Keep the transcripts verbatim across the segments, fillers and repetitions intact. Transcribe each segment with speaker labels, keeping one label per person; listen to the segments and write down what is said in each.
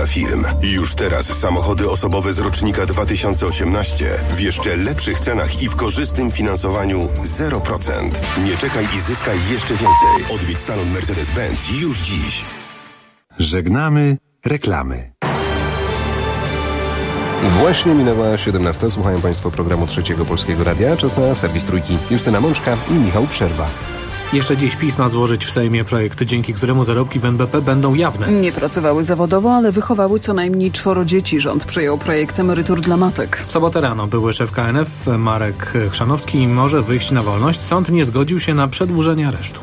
Speaker 1: dla firm. Już teraz samochody osobowe z rocznika dwa tysiące osiemnaście w jeszcze lepszych cenach i w korzystnym finansowaniu zero procent. Nie czekaj i zyskaj jeszcze więcej. Odwiedź salon Mercedes-Benz już dziś.
Speaker 2: Żegnamy reklamy.
Speaker 3: Właśnie minęła siedemnasta. Słuchają Państwo programu Trzeciego Polskiego Radia. Czas na serwis Trójki. Justyna Mączka i Michał Przerwa.
Speaker 4: Jeszcze dziś PiS ma złożyć w Sejmie projekt, dzięki któremu zarobki w N B P będą jawne.
Speaker 5: Nie pracowały zawodowo, ale wychowały co najmniej czworo dzieci. Rząd przyjął projekt emerytur dla matek.
Speaker 4: W sobotę rano były szef K N F Marek Chrzanowski może wyjść na wolność. Sąd nie zgodził się na przedłużenie aresztu.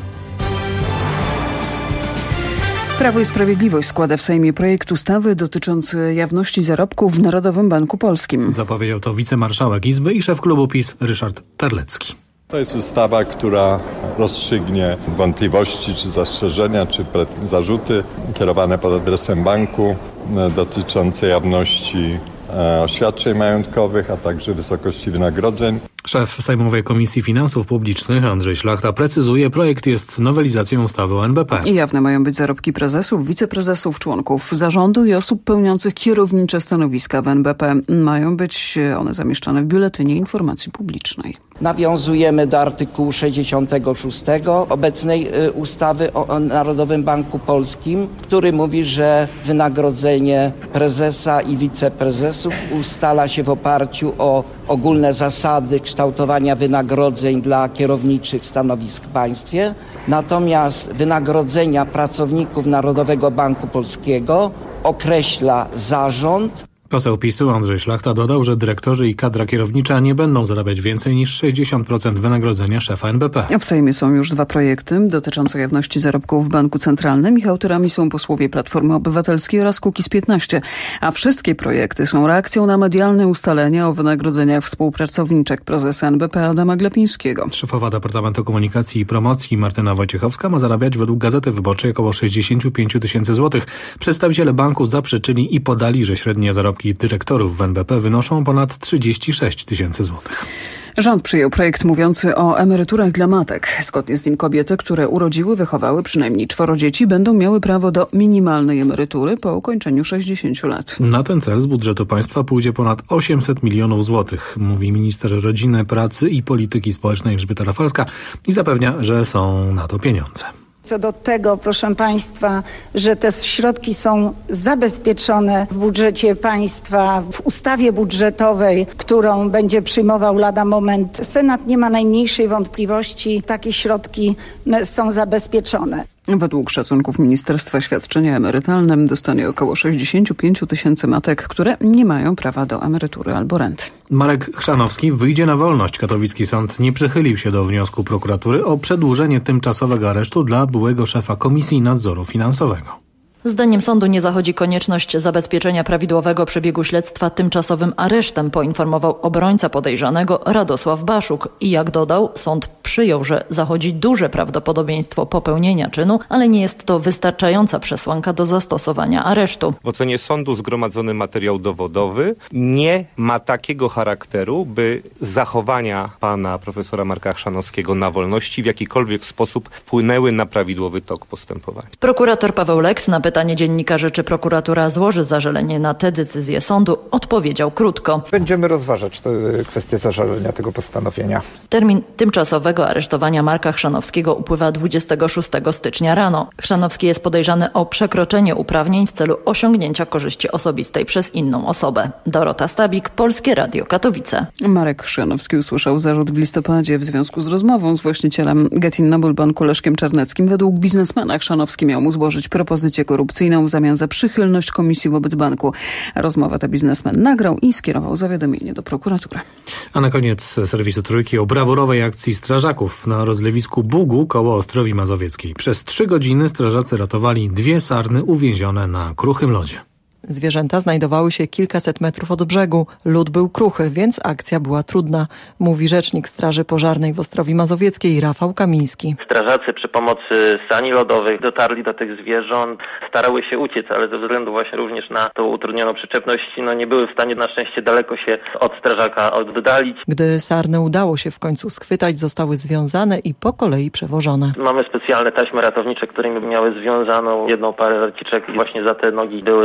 Speaker 5: Prawo i Sprawiedliwość składa w Sejmie projekt ustawy dotyczący jawności zarobków w Narodowym Banku Polskim.
Speaker 4: Zapowiedział to wicemarszałek Izby i szef klubu PiS Ryszard Terlecki.
Speaker 6: To jest ustawa, która rozstrzygnie wątpliwości, czy zastrzeżenia, czy zarzuty kierowane pod adresem banku dotyczące jawności oświadczeń majątkowych, a także wysokości wynagrodzeń.
Speaker 4: Szef Sejmowej Komisji Finansów Publicznych Andrzej Szlachta precyzuje, projekt jest nowelizacją ustawy o N B P.
Speaker 5: I jawne mają być zarobki prezesów, wiceprezesów, członków zarządu i osób pełniących kierownicze stanowiska w N B P. Mają być one zamieszczane w Biuletynie Informacji Publicznej.
Speaker 7: Nawiązujemy do artykułu sześćdziesiątego szóstego obecnej ustawy o Narodowym Banku Polskim, który mówi, że wynagrodzenie prezesa i wiceprezesów ustala się w oparciu o ogólne zasady kształtowania wynagrodzeń dla kierowniczych stanowisk w państwie. Natomiast wynagrodzenia pracowników Narodowego Banku Polskiego określa zarząd.
Speaker 4: Poseł PiSu Andrzej Szlachta dodał, że dyrektorzy i kadra kierownicza nie będą zarabiać więcej niż sześćdziesiąt procent wynagrodzenia szefa N B P.
Speaker 5: W Sejmie są już dwa projekty dotyczące jawności zarobków w Banku Centralnym. Ich autorami są posłowie Platformy Obywatelskiej oraz Kukiz piętnaście. A wszystkie projekty są reakcją na medialne ustalenia o wynagrodzeniach współpracowniczek prezesa N B P Adama Glapińskiego.
Speaker 4: Szefowa Departamentu Komunikacji i Promocji Martyna Wojciechowska ma zarabiać według Gazety Wyborczej około sześćdziesiąt pięć tysięcy złotych. Przedstawiciele banku zaprzeczyli i podali, że średnie zarobki dyrektorów w N B P wynoszą ponad trzydzieści sześć tysięcy złotych.
Speaker 5: Rząd przyjął projekt mówiący o emeryturach dla matek. Zgodnie z nim kobiety, które urodziły, wychowały przynajmniej czworo dzieci, będą miały prawo do minimalnej emerytury po ukończeniu sześćdziesięciu lat.
Speaker 4: Na ten cel z budżetu państwa pójdzie ponad osiemset milionów złotych, mówi minister rodziny, pracy i polityki społecznej Elżbieta Rafalska i zapewnia, że są na to pieniądze.
Speaker 8: Co do tego, proszę Państwa, że te środki są zabezpieczone w budżecie państwa, w ustawie budżetowej, którą będzie przyjmował lada moment Senat, nie ma najmniejszej wątpliwości, takie środki są zabezpieczone.
Speaker 5: Według szacunków Ministerstwa świadczenia emerytalne dostanie około sześćdziesiąt pięć tysięcy matek, które nie mają prawa do emerytury albo renty.
Speaker 4: Marek Chrzanowski wyjdzie na wolność. Katowicki sąd nie przychylił się do wniosku prokuratury o przedłużenie tymczasowego aresztu dla byłego szefa Komisji Nadzoru Finansowego.
Speaker 9: Zdaniem sądu nie zachodzi konieczność zabezpieczenia prawidłowego przebiegu śledztwa tymczasowym aresztem, poinformował obrońca podejrzanego Radosław Baszuk. I jak dodał, sąd przyjął, że zachodzi duże prawdopodobieństwo popełnienia czynu, ale nie jest to wystarczająca przesłanka do zastosowania aresztu.
Speaker 10: W ocenie sądu zgromadzony materiał dowodowy nie ma takiego charakteru, by zachowania pana profesora Marka Chrzanowskiego na wolności w jakikolwiek sposób wpłynęły na prawidłowy tok postępowania.
Speaker 9: Prokurator Paweł Leks na pytanie dziennikarzy, czy prokuratura złoży zażalenie na tę decyzję sądu, odpowiedział krótko.
Speaker 11: Będziemy rozważać tę kwestię zażalenia tego postanowienia.
Speaker 9: Termin tymczasowego aresztowania Marka Chrzanowskiego upływa dwudziestego szóstego stycznia rano. Chrzanowski jest podejrzany o przekroczenie uprawnień w celu osiągnięcia korzyści osobistej przez inną osobę. Dorota Stabik, Polskie Radio Katowice.
Speaker 5: Marek Chrzanowski usłyszał zarzut w listopadzie w związku z rozmową z właścicielem Getin Noble Banku Leszkiem Czarneckim. Według biznesmena Chrzanowski miał mu złożyć propozycję korupcyjną w zamian za przychylność komisji wobec banku. Rozmowę tę biznesmen nagrał i skierował zawiadomienie do prokuratury.
Speaker 4: A na koniec serwisu Trójki o brawurowej akcji strażaków na rozlewisku Bugu koło Ostrowi Mazowieckiej. Przez trzy godziny strażacy ratowali dwie sarny uwięzione na kruchym lodzie.
Speaker 12: Zwierzęta znajdowały się kilkaset metrów od brzegu. Lód był kruchy, więc akcja była trudna, mówi rzecznik Straży Pożarnej w Ostrowi Mazowieckiej Rafał Kamiński.
Speaker 13: Strażacy przy pomocy sani lodowych dotarli do tych zwierząt, starały się uciec, ale ze względu właśnie również na tą utrudnioną przyczepność, no nie były w stanie na szczęście daleko się od strażaka oddalić.
Speaker 12: Gdy sarny udało się w końcu schwytać, zostały związane i po kolei przewożone.
Speaker 13: Mamy specjalne taśmy ratownicze, którymi miały związaną jedną parę raciczek i właśnie za te nogi były delikatne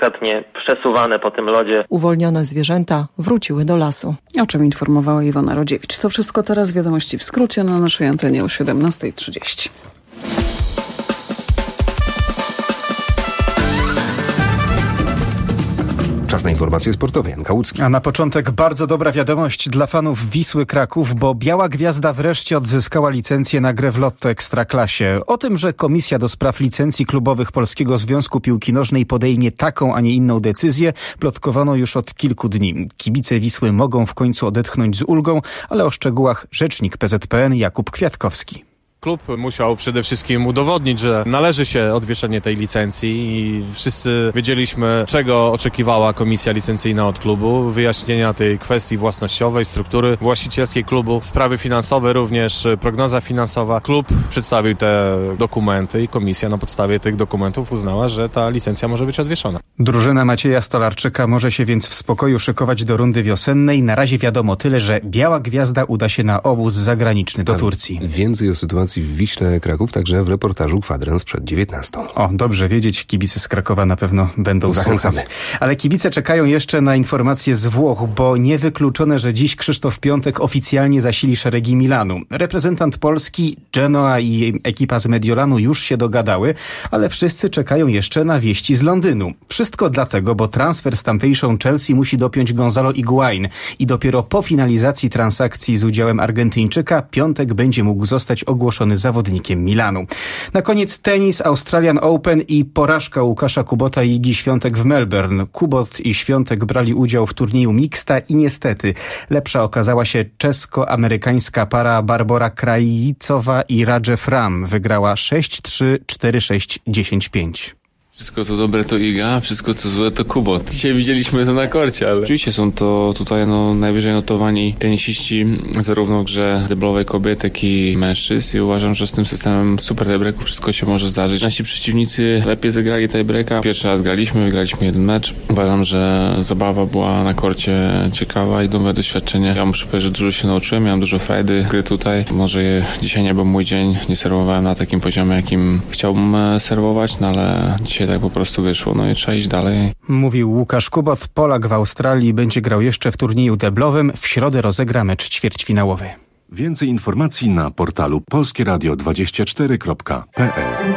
Speaker 13: delikatnie przesuwane po tym lodzie.
Speaker 12: Uwolnione zwierzęta wróciły do lasu.
Speaker 5: O czym informowała Iwona Rodziewicz. To wszystko teraz, wiadomości w skrócie na naszej antenie o siedemnasta trzydzieści.
Speaker 3: Czas na informacje sportowe. Jan Kałucki.
Speaker 14: A na początek bardzo dobra wiadomość dla fanów Wisły Kraków, bo Biała Gwiazda wreszcie odzyskała licencję na grę w Lotto Ekstraklasie. O tym, że Komisja do Spraw Licencji Klubowych Polskiego Związku Piłki Nożnej podejmie taką, a nie inną decyzję, plotkowano już od kilku dni. Kibice Wisły mogą w końcu odetchnąć z ulgą, ale o szczegółach rzecznik P Z P N Jakub Kwiatkowski.
Speaker 15: Klub musiał przede wszystkim udowodnić, że należy się odwieszenie tej licencji i wszyscy wiedzieliśmy, czego oczekiwała komisja licencyjna od klubu, wyjaśnienia tej kwestii własnościowej, struktury właścicielskiej klubu, sprawy finansowe również, prognoza finansowa. Klub przedstawił te dokumenty i komisja na podstawie tych dokumentów uznała, że ta licencja może być odwieszona.
Speaker 14: Drużyna Macieja Stolarczyka może się więc w spokoju szykować do rundy wiosennej. Na razie wiadomo tyle, że Biała Gwiazda uda się na obóz zagraniczny do Turcji.
Speaker 3: Więcej o sytuacji w Wiśle Kraków także w reportażu Kwadrans przed dziewiętnastą.
Speaker 14: O, dobrze wiedzieć, kibice z Krakowa na pewno będą
Speaker 3: Zachęcamy.
Speaker 14: słuchać. Ale kibice czekają jeszcze na informacje z Włoch, bo niewykluczone, że dziś Krzysztof Piątek oficjalnie zasili szeregi Milanu. Reprezentant Polski, Genoa i ekipa z Mediolanu już się dogadały, ale wszyscy czekają jeszcze na wieści z Londynu. Wszystko dlatego, bo transfer z tamtejszą Chelsea musi dopiąć Gonzalo Higuain i dopiero po finalizacji transakcji z udziałem Argentyńczyka Piątek będzie mógł zostać ogłoszony zawodnikiem Milanu. Na koniec tenis, Australian Open i porażka Łukasza Kubota i Igi Świątek w Melbourne. Kubot i Świątek brali udział w turnieju mixta i niestety lepsza okazała się czesko-amerykańska para Barbora Krajcowa i Radżew Ram. Wygrała sześć trzy, cztery sześć, dziesięć pięć.
Speaker 16: Wszystko co dobre to Iga, wszystko co złe to Kubot. Dzisiaj widzieliśmy to na korcie, ale oczywiście są to tutaj no, najwyżej notowani tenisiści zarówno w grze deblowej kobiet, jak i mężczyzn i uważam, że z tym systemem super tiebreaku wszystko się może zdarzyć. Nasi przeciwnicy lepiej zagrali tiebreaka. Pierwszy raz graliśmy, wygraliśmy jeden mecz. Uważam, że zabawa była na korcie ciekawa i nowe doświadczenie. Ja muszę powiedzieć, że dużo się nauczyłem, miałem dużo frajdy gry tutaj. Może dzisiaj nie był mój dzień, nie serwowałem na takim poziomie, jakim chciałbym serwować, no ale dzisiaj tak po prostu wyszło, no i trzeba iść dalej.
Speaker 14: Mówił Łukasz Kubot. Polak w Australii będzie grał jeszcze w turnieju deblowym. W środę rozegra mecz ćwierćfinałowy.
Speaker 2: Więcej informacji na portalu polskie radio dwadzieścia cztery kropka p l.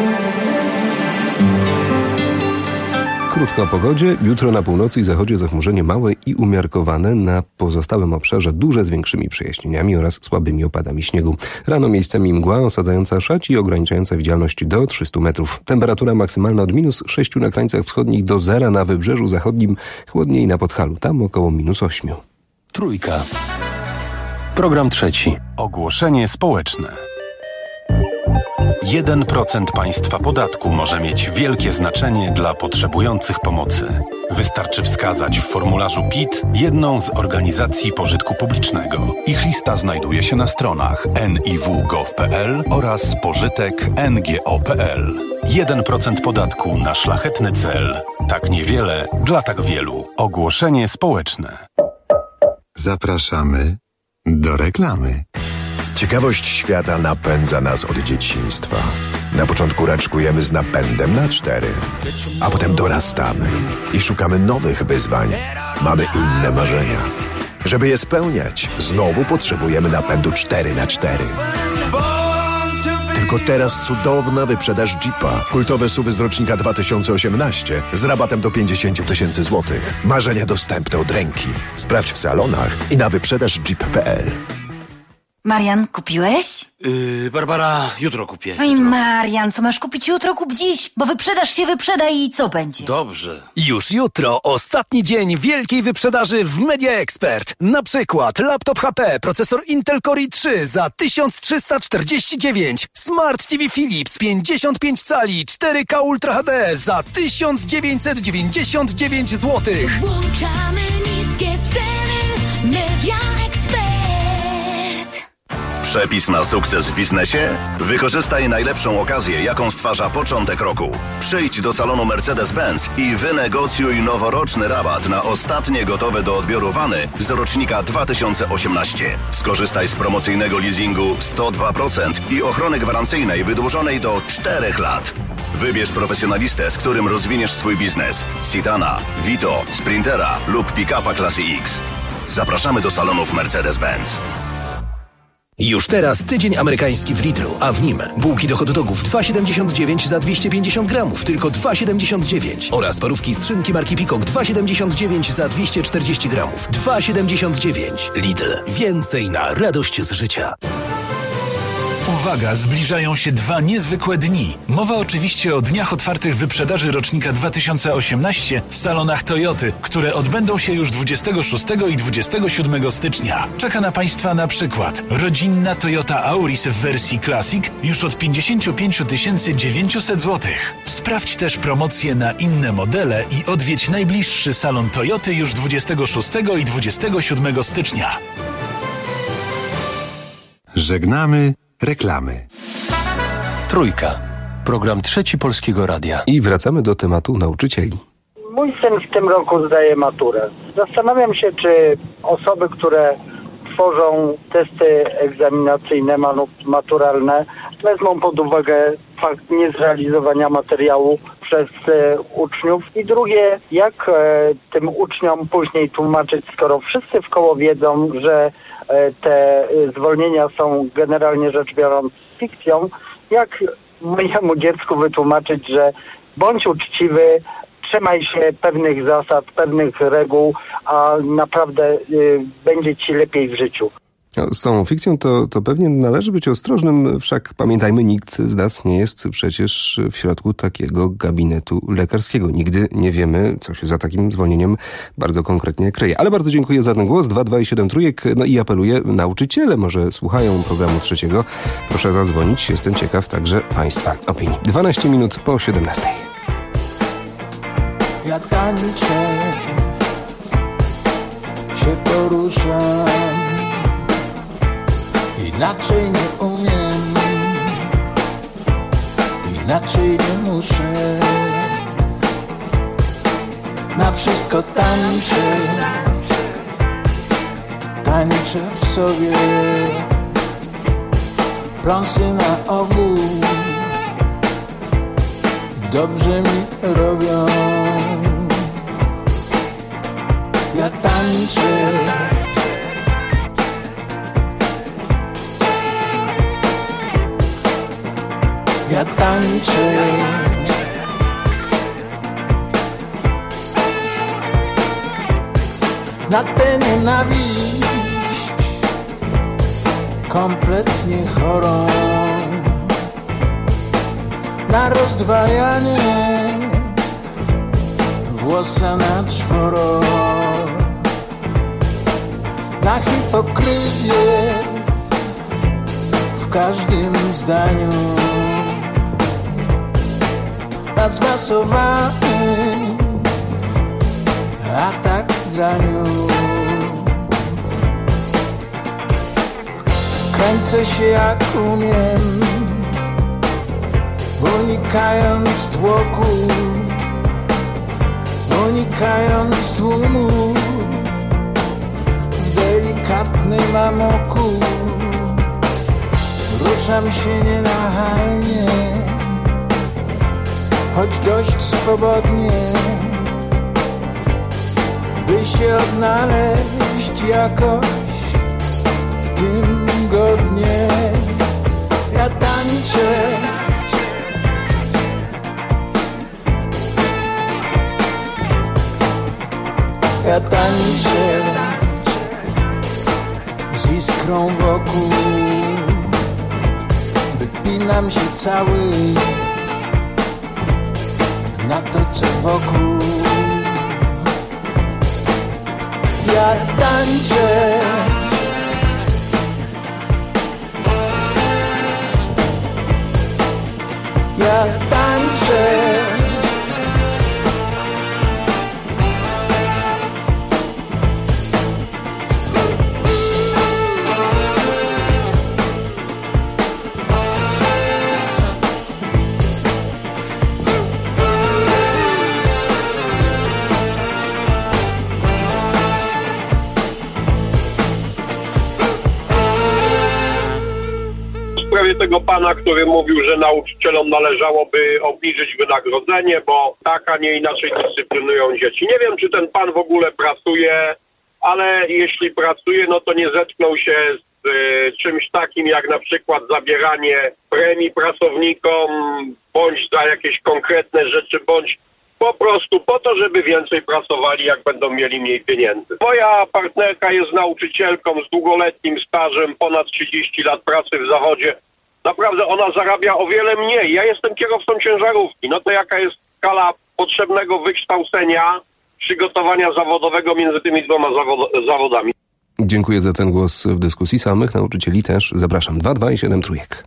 Speaker 3: Krótko o pogodzie. Jutro na północy i zachodzie zachmurzenie małe i umiarkowane. Na pozostałym obszarze duże z większymi przejaśnieniami oraz słabymi opadami śniegu. Rano miejscami mgła osadzająca szać i ograniczająca widzialność do trzystu metrów. Temperatura maksymalna od minus sześciu na krańcach wschodnich do zera na wybrzeżu zachodnim. Chłodniej na Podhalu. Tam około minus ośmiu.
Speaker 2: Trójka.
Speaker 17: Program trzeci.
Speaker 2: Ogłoszenie społeczne. jeden procent państwa podatku może mieć wielkie znaczenie dla potrzebujących pomocy. Wystarczy wskazać w formularzu P I T jedną z organizacji pożytku publicznego. Ich lista znajduje się na stronach en i w kropka gov kropka p l oraz pożytek kropka n g o kropka p l. jeden procent podatku na szlachetny cel. Tak niewiele dla tak wielu. Ogłoszenie społeczne. Zapraszamy do reklamy.
Speaker 18: Ciekawość świata napędza nas od dzieciństwa. Na początku raczkujemy z napędem na cztery, a potem dorastamy i szukamy nowych wyzwań. Mamy inne marzenia. Żeby je spełniać, znowu potrzebujemy napędu cztery na cztery. Tylko teraz cudowna wyprzedaż Jeepa. Kultowe S U V y z rocznika dwa tysiące osiemnaście z rabatem do pięćdziesiąt tysięcy złotych. Marzenia dostępne od ręki. Sprawdź w salonach i na wyprzedaż jeep kropka p l.
Speaker 19: Marian, kupiłeś?
Speaker 20: Yy, Barbara, jutro kupię.
Speaker 19: Oj, Marian, co masz kupić jutro, kup dziś, bo wyprzedaż się wyprzeda i co będzie?
Speaker 20: Dobrze.
Speaker 21: Już jutro ostatni dzień wielkiej wyprzedaży w Media Expert. Na przykład laptop H P, procesor Intel Core i trzy za tysiąc trzysta czterdzieści dziewięć, Smart T V Philips pięćdziesiąt pięć cali cztery K Ultra H D za tysiąc dziewięćset dziewięćdziesiąt dziewięć złotych.
Speaker 22: Włączamy niskie ceny, Media Expert.
Speaker 1: Przepis na sukces w biznesie? Wykorzystaj najlepszą okazję, jaką stwarza początek roku. Przyjdź do salonu Mercedes-Benz i wynegocjuj noworoczny rabat na ostatnie gotowe do odbioru wany z rocznika dwa tysiące osiemnaście. Skorzystaj z promocyjnego leasingu sto dwa procent i ochrony gwarancyjnej wydłużonej do czterech lat. Wybierz profesjonalistę, z którym rozwiniesz swój biznes. Citana, Vito, Sprintera lub pick-upa klasy X. Zapraszamy do salonów Mercedes-Benz.
Speaker 22: Już teraz tydzień amerykański w Lidlu, a w nim bułki do hot dogów dwa siedemdziesiąt dziewięć za dwieście pięćdziesiąt gramów, tylko dwa siedemdziesiąt dziewięć. Oraz parówki z szynki marki Peacock dwa siedemdziesiąt dziewięć za dwieście czterdzieści gramów, dwa siedemdziesiąt dziewięć. Lidl. Więcej na radość z życia.
Speaker 23: Uwaga, zbliżają się dwa niezwykłe dni. Mowa oczywiście o dniach otwartych wyprzedaży rocznika dwa tysiące osiemnaście w salonach Toyoty, które odbędą się już dwudziestego szóstego i dwudziestego siódmego stycznia. Czeka na Państwa na przykład rodzinna Toyota Auris w wersji Classic już od pięćdziesiąt pięć tysięcy dziewięćset złotych. Sprawdź też promocje na inne modele i odwiedź najbliższy salon Toyoty już dwudziestego szóstego i dwudziestego siódmego stycznia.
Speaker 2: Żegnamy reklamy.
Speaker 17: Trójka. Program Trzeci Polskiego Radia.
Speaker 3: I wracamy do tematu nauczycieli.
Speaker 24: Mój syn w tym roku zdaje maturę. Zastanawiam się, czy osoby, które tworzą testy egzaminacyjne, maturalne, wezmą pod uwagę fakt niezrealizowania materiału przez e, uczniów. I drugie, jak e, tym uczniom później tłumaczyć, skoro wszyscy w koło wiedzą, że e, te zwolnienia są generalnie rzecz biorąc fikcją, jak mojemu dziecku wytłumaczyć, że bądź uczciwy, trzymaj się pewnych zasad, pewnych reguł, a naprawdę y, będzie ci lepiej w życiu.
Speaker 3: No, z tą fikcją to, to pewnie należy być ostrożnym, wszak pamiętajmy, nikt z nas nie jest przecież w środku takiego gabinetu lekarskiego. Nigdy nie wiemy, co się za takim zwolnieniem bardzo konkretnie kryje. Ale bardzo dziękuję za ten głos. dwa dwa i siedem trójek. No i apeluję, nauczyciele może słuchają programu trzeciego. Proszę zadzwonić. Jestem ciekaw także Państwa opinii. dwanaście minut po siedemnastej.
Speaker 25: Ja tańczę, się poruszam, inaczej nie umiem, inaczej nie muszę. Na wszystko tańczę, tańczę w sobie, pląsy na ogół dobrze mi robią. Ja tańczę, ja tańczę, na tę nienawiść kompletnie chorą, na rozdwajanie włosa na czworo, na hipokryzję w każdym zdaniu, na zmasowany atak graniu. Kręcę się jak umiem, unikając tłoku, unikając tłumu, w delikatnym amoku. Ruszam się nienachalnie, choć dość swobodnie, by się odnaleźć jakoś w tym godnie. Ja tańczę, ja tańczę z iskrą wokół, wypinam się cały na to, co wokół. Ja tańczę, ja tańczę,
Speaker 6: tego pana, który mówił, że nauczycielom należałoby obniżyć wynagrodzenie, bo tak, a nie inaczej dyscyplinują dzieci. Nie wiem, czy ten pan w ogóle pracuje, ale jeśli pracuje, no to nie zetknął się z y, czymś takim jak na przykład zabieranie premii pracownikom, bądź za jakieś konkretne rzeczy, bądź po prostu po to, żeby więcej pracowali, jak będą mieli mniej pieniędzy. Moja partnerka jest nauczycielką z długoletnim stażem, ponad trzydzieści lat pracy w zawodzie. Naprawdę ona zarabia o wiele mniej. Ja jestem kierowcą ciężarówki. No to jaka jest skala potrzebnego wykształcenia, przygotowania zawodowego między tymi dwoma zawod- zawodami.
Speaker 3: Dziękuję za ten głos w dyskusji. Samych nauczycieli też zapraszam. dwa dwa i siedem trójek.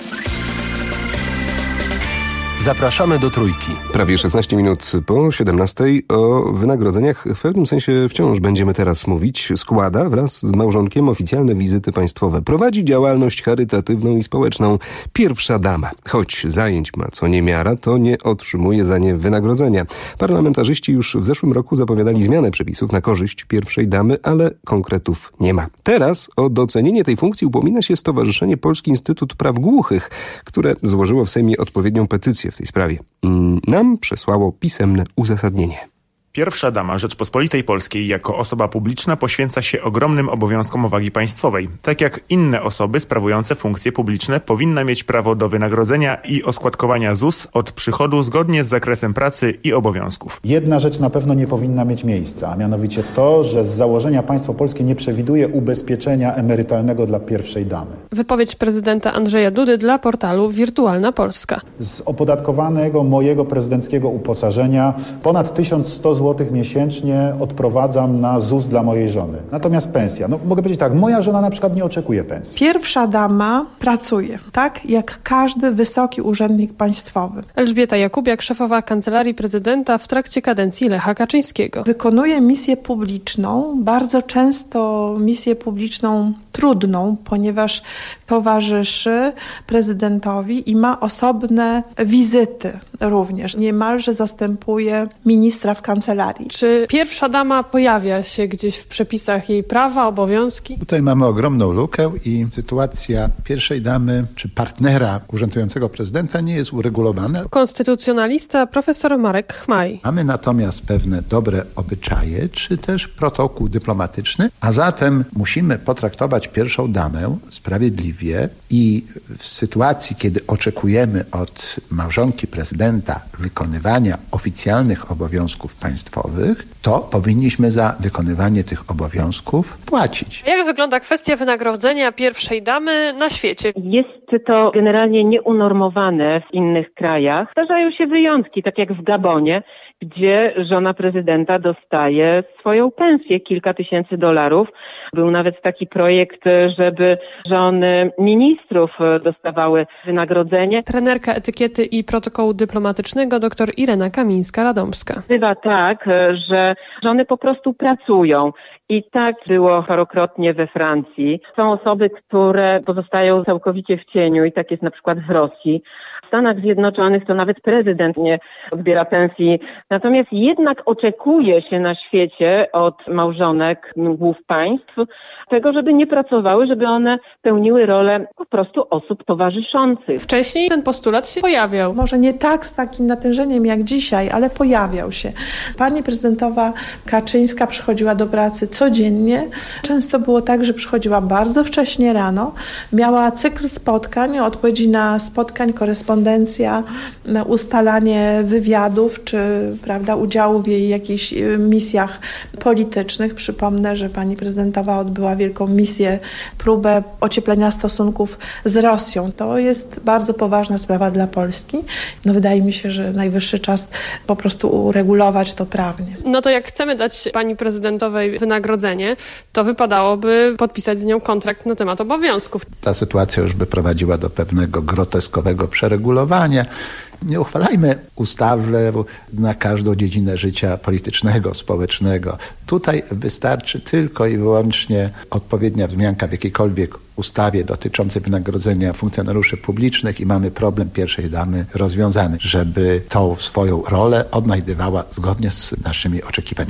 Speaker 17: Zapraszamy do Trójki.
Speaker 3: Prawie szesnaście minut po siedemnastej. O wynagrodzeniach w pewnym sensie wciąż będziemy teraz mówić. Składa wraz z małżonkiem oficjalne wizyty państwowe. Prowadzi działalność charytatywną i społeczną. Pierwsza dama. Choć zajęć ma co niemiara, to nie otrzymuje za nie wynagrodzenia. Parlamentarzyści już w zeszłym roku zapowiadali zmianę przepisów na korzyść pierwszej damy, ale konkretów nie ma. Teraz o docenienie tej funkcji upomina się Stowarzyszenie Polski Instytut Praw Głuchych, które złożyło w Sejmie odpowiednią petycję w tej sprawie. Nam przesłało pisemne uzasadnienie.
Speaker 7: Pierwsza dama Rzeczpospolitej Polskiej jako osoba publiczna poświęca się ogromnym obowiązkom wagi państwowej. Tak jak inne osoby sprawujące funkcje publiczne powinna mieć prawo do wynagrodzenia i oskładkowania Z U S od przychodu zgodnie z zakresem pracy i obowiązków.
Speaker 8: Jedna rzecz na pewno nie powinna mieć miejsca, a mianowicie to, że z założenia państwo polskie nie przewiduje ubezpieczenia emerytalnego dla pierwszej damy.
Speaker 10: Wypowiedź prezydenta Andrzeja Dudy dla portalu Wirtualna Polska.
Speaker 8: Z opodatkowanego mojego prezydenckiego uposażenia ponad tysiąc sto złotych miesięcznie odprowadzam na Z U S dla mojej żony. Natomiast pensja, no mogę powiedzieć tak, moja żona na przykład nie oczekuje pensji.
Speaker 11: Pierwsza dama pracuje, tak jak każdy wysoki urzędnik państwowy.
Speaker 10: Elżbieta Jakubiak, szefowa Kancelarii Prezydenta w trakcie kadencji Lecha Kaczyńskiego.
Speaker 11: Wykonuje misję publiczną, bardzo często misję publiczną trudną, ponieważ towarzyszy prezydentowi i ma osobne wizyty również. Niemalże zastępuje ministra w kancelarii.
Speaker 10: Czy pierwsza dama pojawia się gdzieś w przepisach jej prawa, obowiązki?
Speaker 26: Tutaj mamy ogromną lukę i sytuacja pierwszej damy czy partnera urzędującego prezydenta nie jest uregulowana.
Speaker 10: Konstytucjonalista profesor Marek Chmaj.
Speaker 26: Mamy natomiast pewne dobre obyczaje, czy też protokół dyplomatyczny, a zatem musimy potraktować pierwszą damę sprawiedliwie i w sytuacji, kiedy oczekujemy od małżonki prezydenta wykonywania oficjalnych obowiązków państwowych, to powinniśmy za wykonywanie tych obowiązków płacić.
Speaker 10: Jak wygląda kwestia wynagrodzenia pierwszej damy na świecie?
Speaker 27: Jest to generalnie nieunormowane w innych krajach. Zdarzają się wyjątki, tak jak w Gabonie, gdzie żona prezydenta dostaje swoją pensję, kilka tysięcy dolarów. Był nawet taki projekt, żeby żony ministrów dostawały wynagrodzenie.
Speaker 10: Trenerka etykiety i protokołu dyplomatycznego dr Irena Kamińska-Radomska.
Speaker 27: Bywa tak, że żony po prostu pracują. I tak było parokrotnie we Francji. Są osoby, które pozostają całkowicie w cieniu i tak jest na przykład w Rosji. W Stanach Zjednoczonych to nawet prezydent nie odbiera pensji. Natomiast jednak oczekuje się na świecie od małżonek głów państw tego, żeby nie pracowały, żeby one pełniły rolę po prostu osób towarzyszących.
Speaker 10: Wcześniej ten postulat się pojawiał.
Speaker 11: Może nie tak z takim natężeniem jak dzisiaj, ale pojawiał się. Pani prezydentowa Kaczyńska przychodziła do pracy codziennie. Często było tak, że przychodziła bardzo wcześnie rano. Miała cykl spotkań, odpowiedzi na spotkań, korespondencja, ustalanie wywiadów, czy prawda, udziału w jej jakichś misjach politycznych. Przypomnę, że pani prezydentowa odbyła wielką misję, próbę ocieplenia stosunków z Rosją. To jest bardzo poważna sprawa dla Polski. No wydaje mi się, że najwyższy czas po prostu uregulować to prawnie.
Speaker 10: No to jak chcemy dać pani prezydentowej wynagrodzenie, to wypadałoby podpisać z nią kontrakt na temat obowiązków.
Speaker 26: Ta sytuacja już by prowadziła do pewnego groteskowego przeregulowania. Nie uchwalajmy ustawy na każdą dziedzinę życia politycznego, społecznego. Tutaj wystarczy tylko i wyłącznie odpowiednia wzmianka w jakiejkolwiek ustawie dotyczącej wynagrodzenia funkcjonariuszy publicznych i mamy problem pierwszej damy rozwiązany, żeby tą swoją rolę odnajdywała zgodnie z naszymi oczekiwaniami.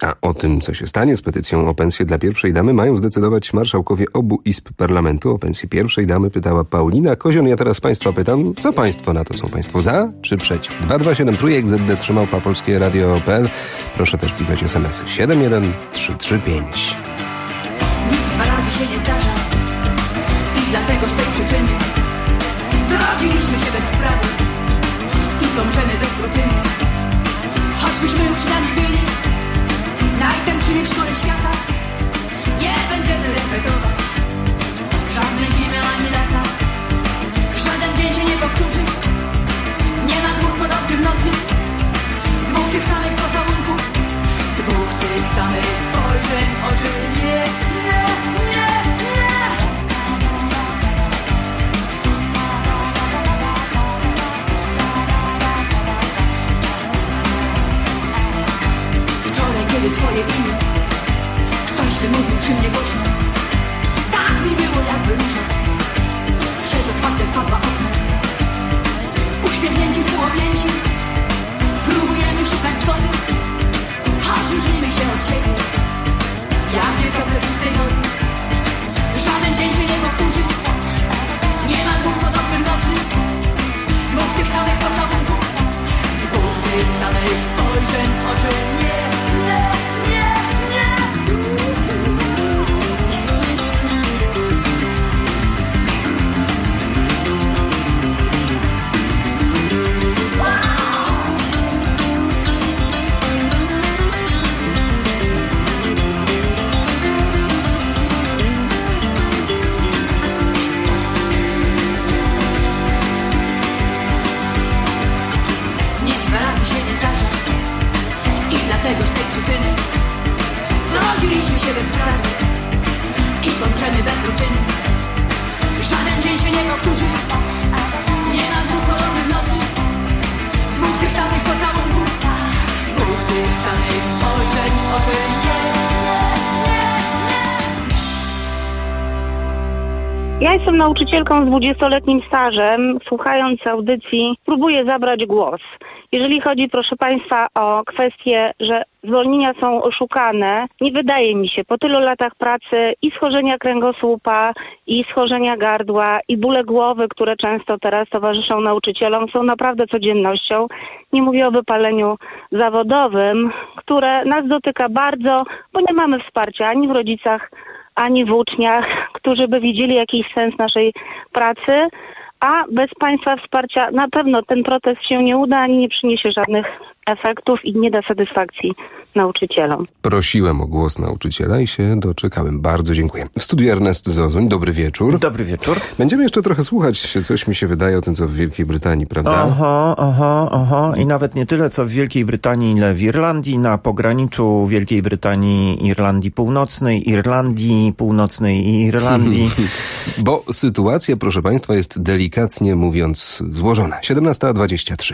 Speaker 3: A o tym, co się stanie z petycją o pensję dla pierwszej damy, mają zdecydować marszałkowie obu izb parlamentu. O pensję pierwszej damy pytała Paulina Kozion. Ja teraz państwa pytam, co państwo na to? Są państwo za czy przeciw? dwa dwa siedem trójek Z D trzy małpa polskie radio kropka p l. Proszę też pisać es em esy siedem jeden trzy trzy pięć.
Speaker 4: Nic dwa razy się nie zdarza i dlatego z tej przyczyny zrodziliśmy się bez sprawy i pomrzemy bez rutyny. Choćbyśmy uczniami byli najtępszymi w szkole świata, nie będziemy repetować żadnej zimy ani lata. Żaden dzień się nie powtórzy, nie ma dwóch podobnych nocy, dwóch tych samych pocałunków, dwóch tych samych spojrzeń oczy. Nie, nie, nie, nie. Wczoraj, kiedy twoje imię ktoś wymówił przy mnie głośno, tak mi było jakby róża przez otwarte wpadła okno. Uśmiechnięci, półobjęci, próbujemy szukać zgody, choć różnimy się od siebie jak dwie krople czystej wody. Żaden dzień się nie powtórzy, nie ma dwóch podobnych nocy, dwóch tych samych pocałunków, dwóch tych samych spojrzeń oczy. Nie, nie, nie, nie. Dlatego z tej przyczyny zrodziliśmy się bez sprawy i pomrzemy bez rutyny. Żaden dzień się nie powtórzy, nie ma dwóch podobnych nocy, dwóch tych samych pocałunków, dwóch tych samych spojrzeń oczy. Nie,
Speaker 5: Ja jestem nauczycielką z dwudziestoletnim stażem. Słuchając audycji, próbuję zabrać głos. Jeżeli chodzi, proszę Państwa, o kwestię, że zwolnienia są oszukane, nie wydaje mi się po tylu latach pracy i schorzenia kręgosłupa, i schorzenia gardła, i bóle głowy, które często teraz towarzyszą nauczycielom, są naprawdę codziennością. Nie mówię o wypaleniu zawodowym, które nas dotyka bardzo, bo nie mamy wsparcia ani w rodzicach, ani w uczniach, którzy by widzieli jakiś sens naszej pracy. A bez Państwa wsparcia na pewno ten protest się nie uda, ani nie przyniesie żadnych efektów i nie da satysfakcji nauczycielom.
Speaker 3: Prosiłem o głos nauczyciela i się doczekałem. Bardzo dziękuję. W studiu Ernest Zozuń. Dobry wieczór.
Speaker 9: Dobry wieczór.
Speaker 3: Będziemy jeszcze trochę słuchać, coś mi się wydaje o tym, co w Wielkiej Brytanii, prawda?
Speaker 9: Aha, aha, aha. I nawet nie tyle, co w Wielkiej Brytanii, ile w Irlandii, na pograniczu Wielkiej Brytanii, Irlandii Północnej, Irlandii Północnej i Irlandii.
Speaker 3: Bo sytuacja, proszę Państwa, jest delikatnie mówiąc złożona. siedemnasta dwadzieścia trzy.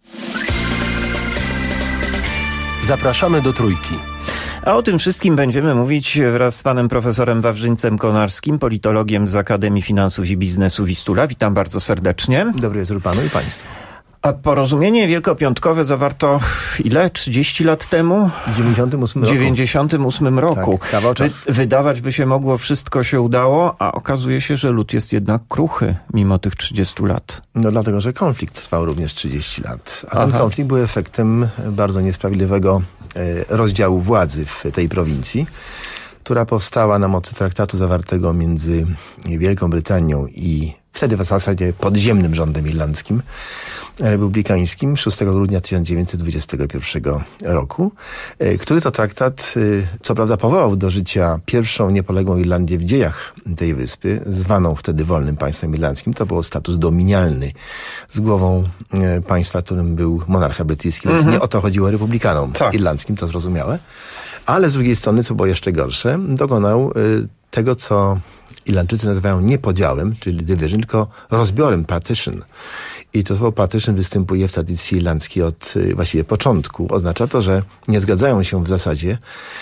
Speaker 17: Zapraszamy do Trójki.
Speaker 9: A o tym wszystkim będziemy mówić wraz z panem profesorem Wawrzyńcem Konarskim, politologiem z Akademii Finansów i Biznesu Wistula. Witam bardzo serdecznie.
Speaker 12: Dobry wieczór panu i państwu.
Speaker 9: A porozumienie wielkopiątkowe zawarto ile? trzydzieści lat temu?
Speaker 12: W dziewięćdziesiątym ósmym roku.
Speaker 9: dziewięćdziesiątym ósmym roku.
Speaker 12: Tak, kawał czasu.
Speaker 9: Wy, wydawać by się mogło, wszystko się udało, a okazuje się, że lud jest jednak kruchy mimo tych trzydziestu lat.
Speaker 12: No dlatego, że konflikt trwał również trzydzieści lat. A ten Aha. konflikt był efektem bardzo niesprawiedliwego e, rozdziału władzy w tej prowincji, która powstała na mocy traktatu zawartego między Wielką Brytanią i wtedy w zasadzie podziemnym rządem irlandzkim, republikańskim, szóstego grudnia tysiąc dziewięćset dwudziestego pierwszego roku, który to traktat, co prawda, powołał do życia pierwszą niepodległą Irlandię w dziejach tej wyspy, zwaną wtedy wolnym państwem irlandzkim. To był status dominialny z głową państwa, którym był monarcha brytyjski, więc mhm. nie o to chodziło republikanom tak. irlandzkim, to zrozumiałe. Ale z drugiej strony, co było jeszcze gorsze, dokonał tego, co Irlandczycy nazywają nie podziałem, czyli division, tylko rozbiorem, partition. i to słowo patryczny występuje w tradycji irlandzkiej od właściwie początku. Oznacza to, że nie zgadzają się w zasadzie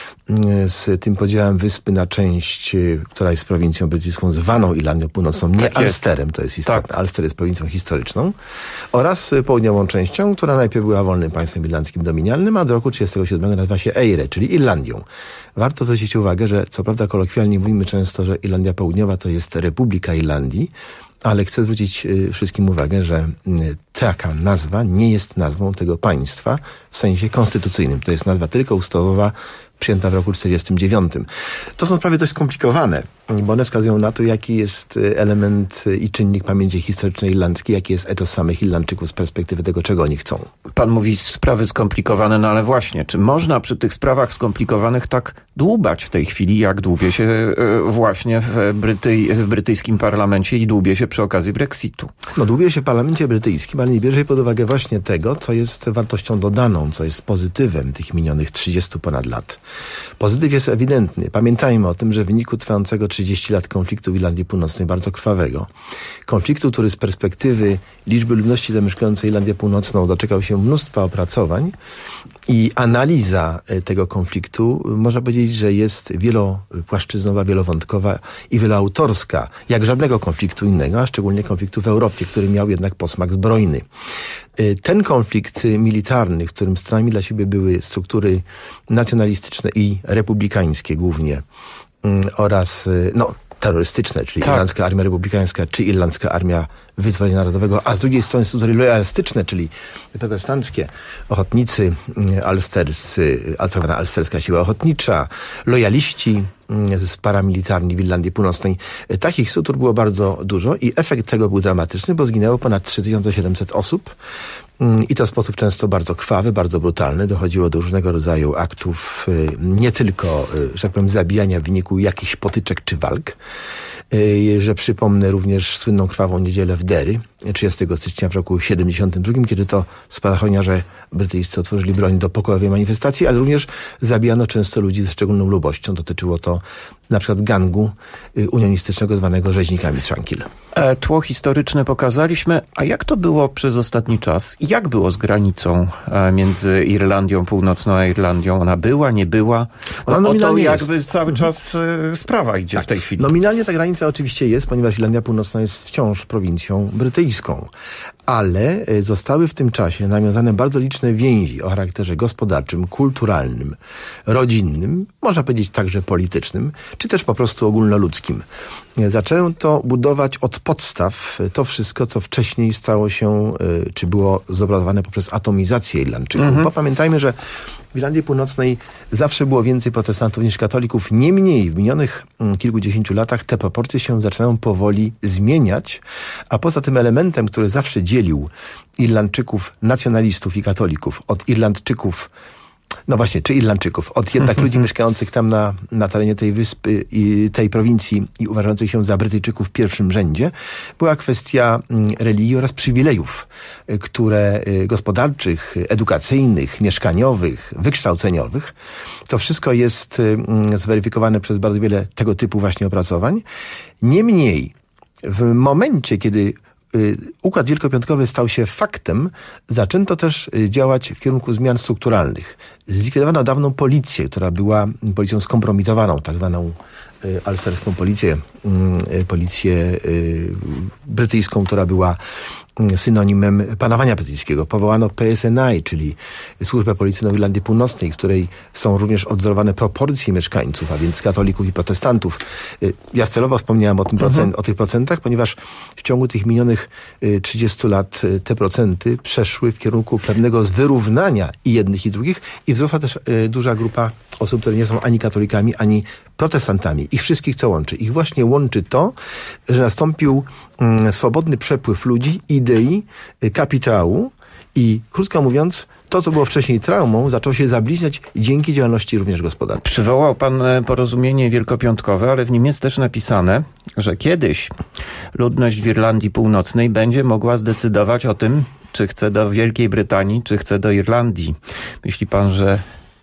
Speaker 12: z tym podziałem wyspy na część, która jest prowincją brytyjską zwaną Irlandią Północną, nie tak Ulsterem, to jest istotne. Tak. Ulster jest prowincją historyczną, oraz południową częścią, która najpierw była wolnym państwem irlandzkim dominialnym, a do roku tysiąc trzysta trzydziestego siódmego nazywa się Eire, czyli Irlandią. Warto zwrócić uwagę, że co prawda kolokwialnie mówimy często, że Irlandia Południowa to jest Republika Irlandii, ale chcę zwrócić wszystkim uwagę, że taka nazwa nie jest nazwą tego państwa w sensie konstytucyjnym. To jest nazwa tylko ustawowa, przyjęta w roku tysiąc dziewięćset czterdziestym dziewiątym. To są sprawy dość skomplikowane, bo one wskazują na to, jaki jest element i czynnik pamięci historycznej irlandzkiej, jaki jest etos samych Irlandczyków z perspektywy tego, czego oni chcą.
Speaker 9: Pan mówi sprawy skomplikowane, no ale właśnie, czy można przy tych sprawach skomplikowanych tak dłubać w tej chwili, jak dłubie się właśnie w, Bryty- w brytyjskim parlamencie i dłubie się przy okazji Brexitu?
Speaker 12: No dłubie się w parlamencie brytyjskim, ale nie bierze pod uwagę właśnie tego, co jest wartością dodaną, co jest pozytywem tych minionych trzydziestu ponad lat. Pozytyw jest ewidentny. Pamiętajmy o tym, że w wyniku trwającego trzydziestu lat konfliktu w Irlandii Północnej, bardzo krwawego, konfliktu, który z perspektywy liczby ludności zamieszkującej Irlandię Północną doczekał się mnóstwa opracowań i analiza tego konfliktu, można powiedzieć, że jest wielopłaszczyznowa, wielowątkowa i wieloautorska, jak żadnego konfliktu innego, a szczególnie konfliktu w Europie, który miał jednak posmak zbrojny. Ten konflikt militarny, w którym stronami dla siebie były struktury nacjonalistyczne i republikańskie głównie oraz no, terrorystyczne, czyli tak. Irlandzka Armia Republikańska czy Irlandzka Armia Wyzwolenia Narodowego, a z drugiej strony struktury lojalistyczne, czyli protestanckie, ochotnicy ulsterscy, a tak zwana ulsterska siła ochotnicza, lojaliści z paramilitarni w Irlandii Północnej. Takich struktur było bardzo dużo i efekt tego był dramatyczny, bo zginęło ponad trzy tysiące siedemset osób i to w sposób często bardzo krwawy, bardzo brutalny. Dochodziło do różnego rodzaju aktów, nie tylko, że tak powiem, zabijania w wyniku jakichś potyczek czy walk, że przypomnę również słynną krwawą niedzielę w Derry trzydziestego stycznia w roku siedemdziesiątym drugim, kiedy to spadochroniarze brytyjscy otworzyli broń do pokojowej manifestacji, ale również zabijano często ludzi ze szczególną lubością. Dotyczyło to na przykład gangu unionistycznego zwanego rzeźnikami z Shankill.
Speaker 9: E, tło historyczne pokazaliśmy, a jak to było przez ostatni czas? Jak było z granicą e, między Irlandią Północną a Irlandią? Ona była, nie była? No, no, o to jakby jest. Cały czas e, sprawa idzie tak. w tej chwili.
Speaker 12: Nominalnie ta granica oczywiście jest, ponieważ Irlandia Północna jest wciąż prowincją brytyjską. Ale zostały w tym czasie nawiązane bardzo liczne więzi o charakterze gospodarczym, kulturalnym, rodzinnym, można powiedzieć także politycznym, czy też po prostu ogólnoludzkim. Zaczęto budować od podstaw to wszystko, co wcześniej stało się, czy było zobrazowane poprzez atomizację Irlandczyków. Mhm. Bo pamiętajmy, że w Irlandii Północnej zawsze było więcej protestantów niż katolików. Niemniej w minionych kilkudziesięciu latach te proporcje się zaczynają powoli zmieniać, a poza tym elementem, który zawsze dzielił Irlandczyków, nacjonalistów i katolików od Irlandczyków, no właśnie, czy Irlandczyków, od jednak ludzi mieszkających tam na, na terenie tej wyspy i tej prowincji i uważających się za Brytyjczyków w pierwszym rzędzie, była kwestia religii oraz przywilejów, które gospodarczych, edukacyjnych, mieszkaniowych, wykształceniowych. To wszystko jest zweryfikowane przez bardzo wiele tego typu właśnie opracowań. Niemniej, w momencie, kiedy Układ Wielkopiątkowy stał się faktem, zaczęto też działać w kierunku zmian strukturalnych. Zlikwidowano dawną policję, która była policją skompromitowaną, tak zwaną ulsterską policję, policję brytyjską, która była synonimem panowania brytyjskiego. Powołano P S N I, czyli Służbę Policyjną Irlandii Północnej, w której są również odwzorowane proporcje mieszkańców, a więc katolików i protestantów. Ja celowo wspomniałem o, tym procent, mhm. o tych procentach, ponieważ w ciągu tych minionych trzydziestu lat te procenty przeszły w kierunku pewnego wyrównania i jednych i drugich i wzrosła też duża grupa osób, które nie są ani katolikami, ani protestantami. Ich wszystkich co łączy? Ich właśnie łączy to, że nastąpił mm, swobodny przepływ ludzi, idei, kapitału i krótko mówiąc, to, co było wcześniej traumą, zaczęło się zabliźniać dzięki działalności również gospodarczej.
Speaker 9: Przywołał pan porozumienie wielkopiątkowe, ale w nim jest też napisane, że kiedyś ludność w Irlandii Północnej będzie mogła zdecydować o tym, czy chce do Wielkiej Brytanii, czy chce do Irlandii. Myśli pan, że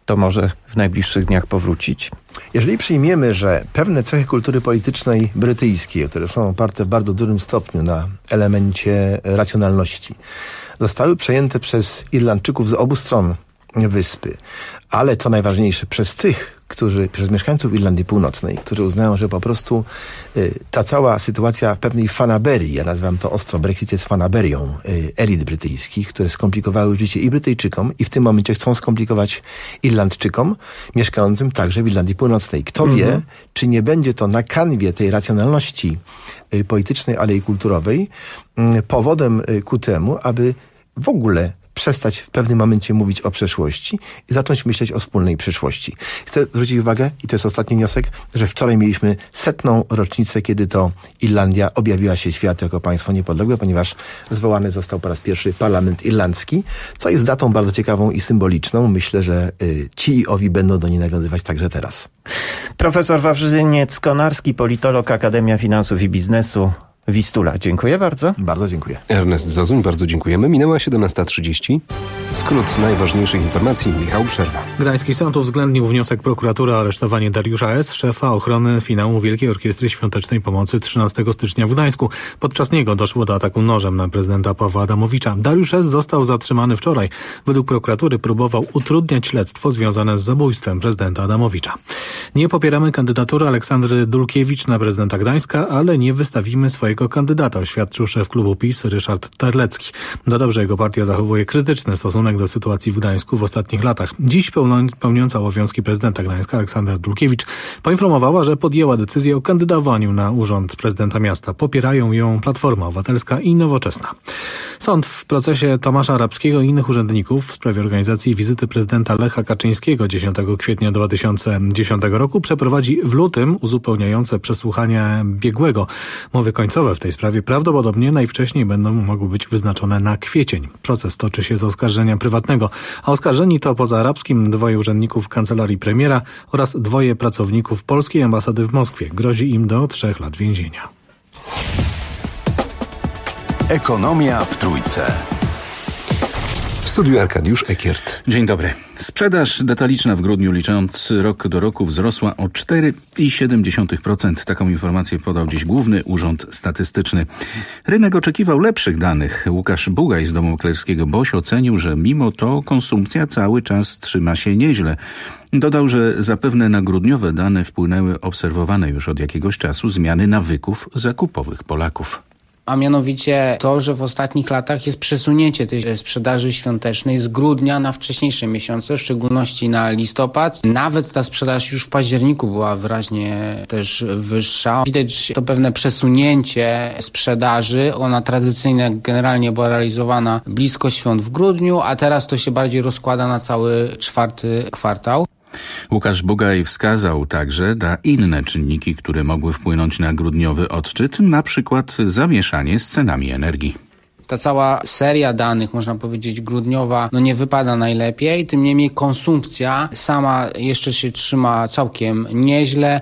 Speaker 9: to może w najbliższych dniach powrócić?
Speaker 12: Jeżeli przyjmiemy, że pewne cechy kultury politycznej brytyjskiej, które są oparte w bardzo dużym stopniu na elemencie racjonalności, zostały przejęte przez Irlandczyków z obu stron wyspy, ale co najważniejsze, przez tych, którzy, przez mieszkańców Irlandii Północnej, którzy uznają, że po prostu y, ta cała sytuacja w pewnej fanaberii, ja nazywam to ostro, Brexit jest fanaberią y, elit brytyjskich, które skomplikowały życie i Brytyjczykom i w tym momencie chcą skomplikować Irlandczykom, mieszkającym także w Irlandii Północnej. Kto mhm. wie, czy nie będzie to na kanwie tej racjonalności y, politycznej, ale i kulturowej y, powodem y, ku temu, aby w ogóle przestać w pewnym momencie mówić o przeszłości i zacząć myśleć o wspólnej przyszłości. Chcę zwrócić uwagę, i to jest ostatni wniosek, że wczoraj mieliśmy setną rocznicę, kiedy to Irlandia objawiła się światu jako państwo niepodległe, ponieważ zwołany został po raz pierwszy parlament irlandzki, co jest datą bardzo ciekawą i symboliczną. Myślę, że y, ci i owi będą do niej nawiązywać także teraz.
Speaker 9: Profesor Wawrzyniec Konarski, politolog, Akademia Finansów i Biznesu, Wistula. Dziękuję bardzo.
Speaker 12: Bardzo dziękuję.
Speaker 3: Ernest Zozuń, bardzo dziękujemy. Minęła siedemnasta trzydzieści. Skrót najważniejszych informacji. Michał Przerwa.
Speaker 13: Gdański Sąd uwzględnił wniosek prokuratury o aresztowanie Dariusza S., szefa ochrony finału Wielkiej Orkiestry Świątecznej Pomocy trzynastego stycznia w Gdańsku. Podczas niego doszło do ataku nożem na prezydenta Pawła Adamowicza. Dariusz S. został zatrzymany wczoraj. Według prokuratury próbował utrudniać śledztwo związane z zabójstwem prezydenta Adamowicza. Nie popieramy kandydatury Aleksandry Dulkiewicz na prezydenta Gdańska, ale nie wystawimy swojego kandydata, oświadczył szef klubu PiS Ryszard Terlecki. Dodał, że jego partia zachowuje krytyczny stosunek do sytuacji w Gdańsku w ostatnich latach. Dziś pełniąca obowiązki prezydenta Gdańska Aleksandra Dulkiewicz poinformowała, że podjęła decyzję o kandydowaniu na urząd prezydenta miasta. Popierają ją Platforma Obywatelska i Nowoczesna. Sąd w procesie Tomasza Rabskiego i innych urzędników w sprawie organizacji wizyty prezydenta Lecha Kaczyńskiego dziesiątego kwietnia dwa tysiące dziesiątego roku przeprowadzi w lutym uzupełniające przesłuchania biegłego. Mowy końcowe w tej sprawie prawdopodobnie najwcześniej będą mogły być wyznaczone na kwiecień. Proces toczy się z oskarżenia prywatnego, a oskarżeni to poza Rabskim dwoje urzędników kancelarii premiera oraz dwoje pracowników polskiej ambasady w Moskwie. Grozi im do trzech lat więzienia.
Speaker 2: Ekonomia w Trójce.
Speaker 3: W studiu Arkadiusz Ekiert.
Speaker 14: Dzień dobry. Sprzedaż detaliczna w grudniu licząc rok do roku wzrosła o cztery przecinek siedem procent. Taką informację podał dziś Główny Urząd Statystyczny. Rynek oczekiwał lepszych danych. Łukasz Bugaj z domu maklerskiego B O Ś ocenił, że mimo to konsumpcja cały czas trzyma się nieźle. Dodał, że zapewne na grudniowe dane wpłynęły obserwowane już od jakiegoś czasu zmiany nawyków zakupowych Polaków.
Speaker 15: A mianowicie to, że w ostatnich latach jest przesunięcie tej sprzedaży świątecznej z grudnia na wcześniejsze miesiące, w szczególności na listopad. Nawet ta sprzedaż już w październiku była wyraźnie też wyższa. Widać to pewne przesunięcie sprzedaży. Ona tradycyjnie generalnie była realizowana blisko świąt w grudniu, a teraz to się bardziej rozkłada na cały czwarty kwartał.
Speaker 14: Łukasz Bugaj wskazał także na inne czynniki, które mogły wpłynąć na grudniowy odczyt, na przykład zamieszanie z cenami energii.
Speaker 15: Ta cała seria danych, można powiedzieć grudniowa, no nie wypada najlepiej, tym niemniej konsumpcja sama jeszcze się trzyma całkiem nieźle.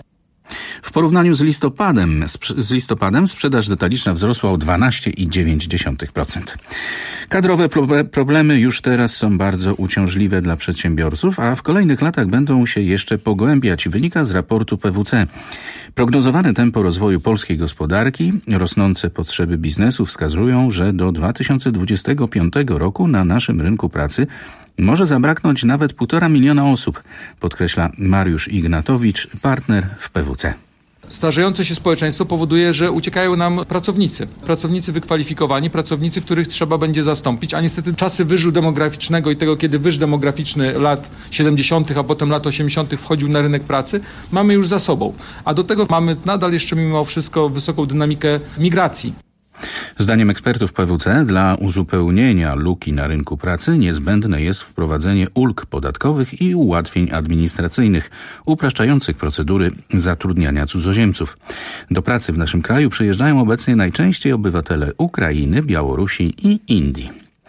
Speaker 14: W porównaniu z listopadem, z listopadem sprzedaż detaliczna wzrosła o dwanaście przecinek dziewięć procent. Kadrowe problemy już teraz są bardzo uciążliwe dla przedsiębiorców, a w kolejnych latach będą się jeszcze pogłębiać, wynika z raportu P W C. Prognozowane tempo rozwoju polskiej gospodarki, rosnące potrzeby biznesu wskazują, że do dwa tysiące dwudziestego piątego roku na naszym rynku pracy może zabraknąć nawet półtora miliona osób, podkreśla Mariusz Ignatowicz, partner w P W C.
Speaker 16: Starzejące się społeczeństwo powoduje, że uciekają nam pracownicy. Pracownicy wykwalifikowani, pracownicy, których trzeba będzie zastąpić, a niestety czasy wyżu demograficznego i tego, kiedy wyż demograficzny lat siedemdziesiątych, a potem lat osiemdziesiątych wchodził na rynek pracy, mamy już za sobą. A do tego mamy nadal jeszcze mimo wszystko wysoką dynamikę migracji.
Speaker 14: Zdaniem ekspertów P W C dla uzupełnienia luki na rynku pracy niezbędne jest wprowadzenie ulg podatkowych i ułatwień administracyjnych, upraszczających procedury zatrudniania cudzoziemców. Do pracy w naszym kraju przyjeżdżają obecnie najczęściej obywatele Ukrainy, Białorusi i Indii.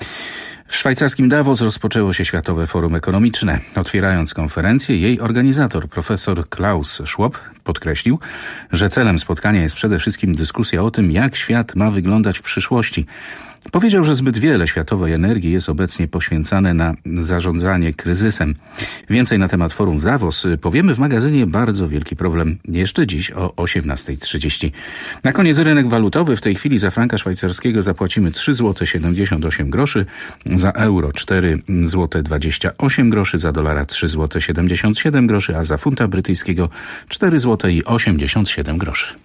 Speaker 14: W szwajcarskim Davos rozpoczęło się Światowe Forum Ekonomiczne. Otwierając konferencję, jej organizator, profesor Klaus Schwab, podkreślił, że celem spotkania jest przede wszystkim dyskusja o tym, jak świat ma wyglądać w przyszłości. Powiedział, że zbyt wiele światowej energii jest obecnie poświęcane na zarządzanie kryzysem. Więcej na temat forum w Davos powiemy w magazynie Bardzo Wielki Problem jeszcze dziś o osiemnasta trzydzieści. Na koniec rynek walutowy. W tej chwili za franka szwajcarskiego zapłacimy trzy złote siedemdziesiąt osiem groszy, za euro cztery złote dwadzieścia osiem groszy, za dolara trzy złote siedemdziesiąt siedem groszy, a za funta brytyjskiego cztery złote osiemdziesiąt siedem groszy.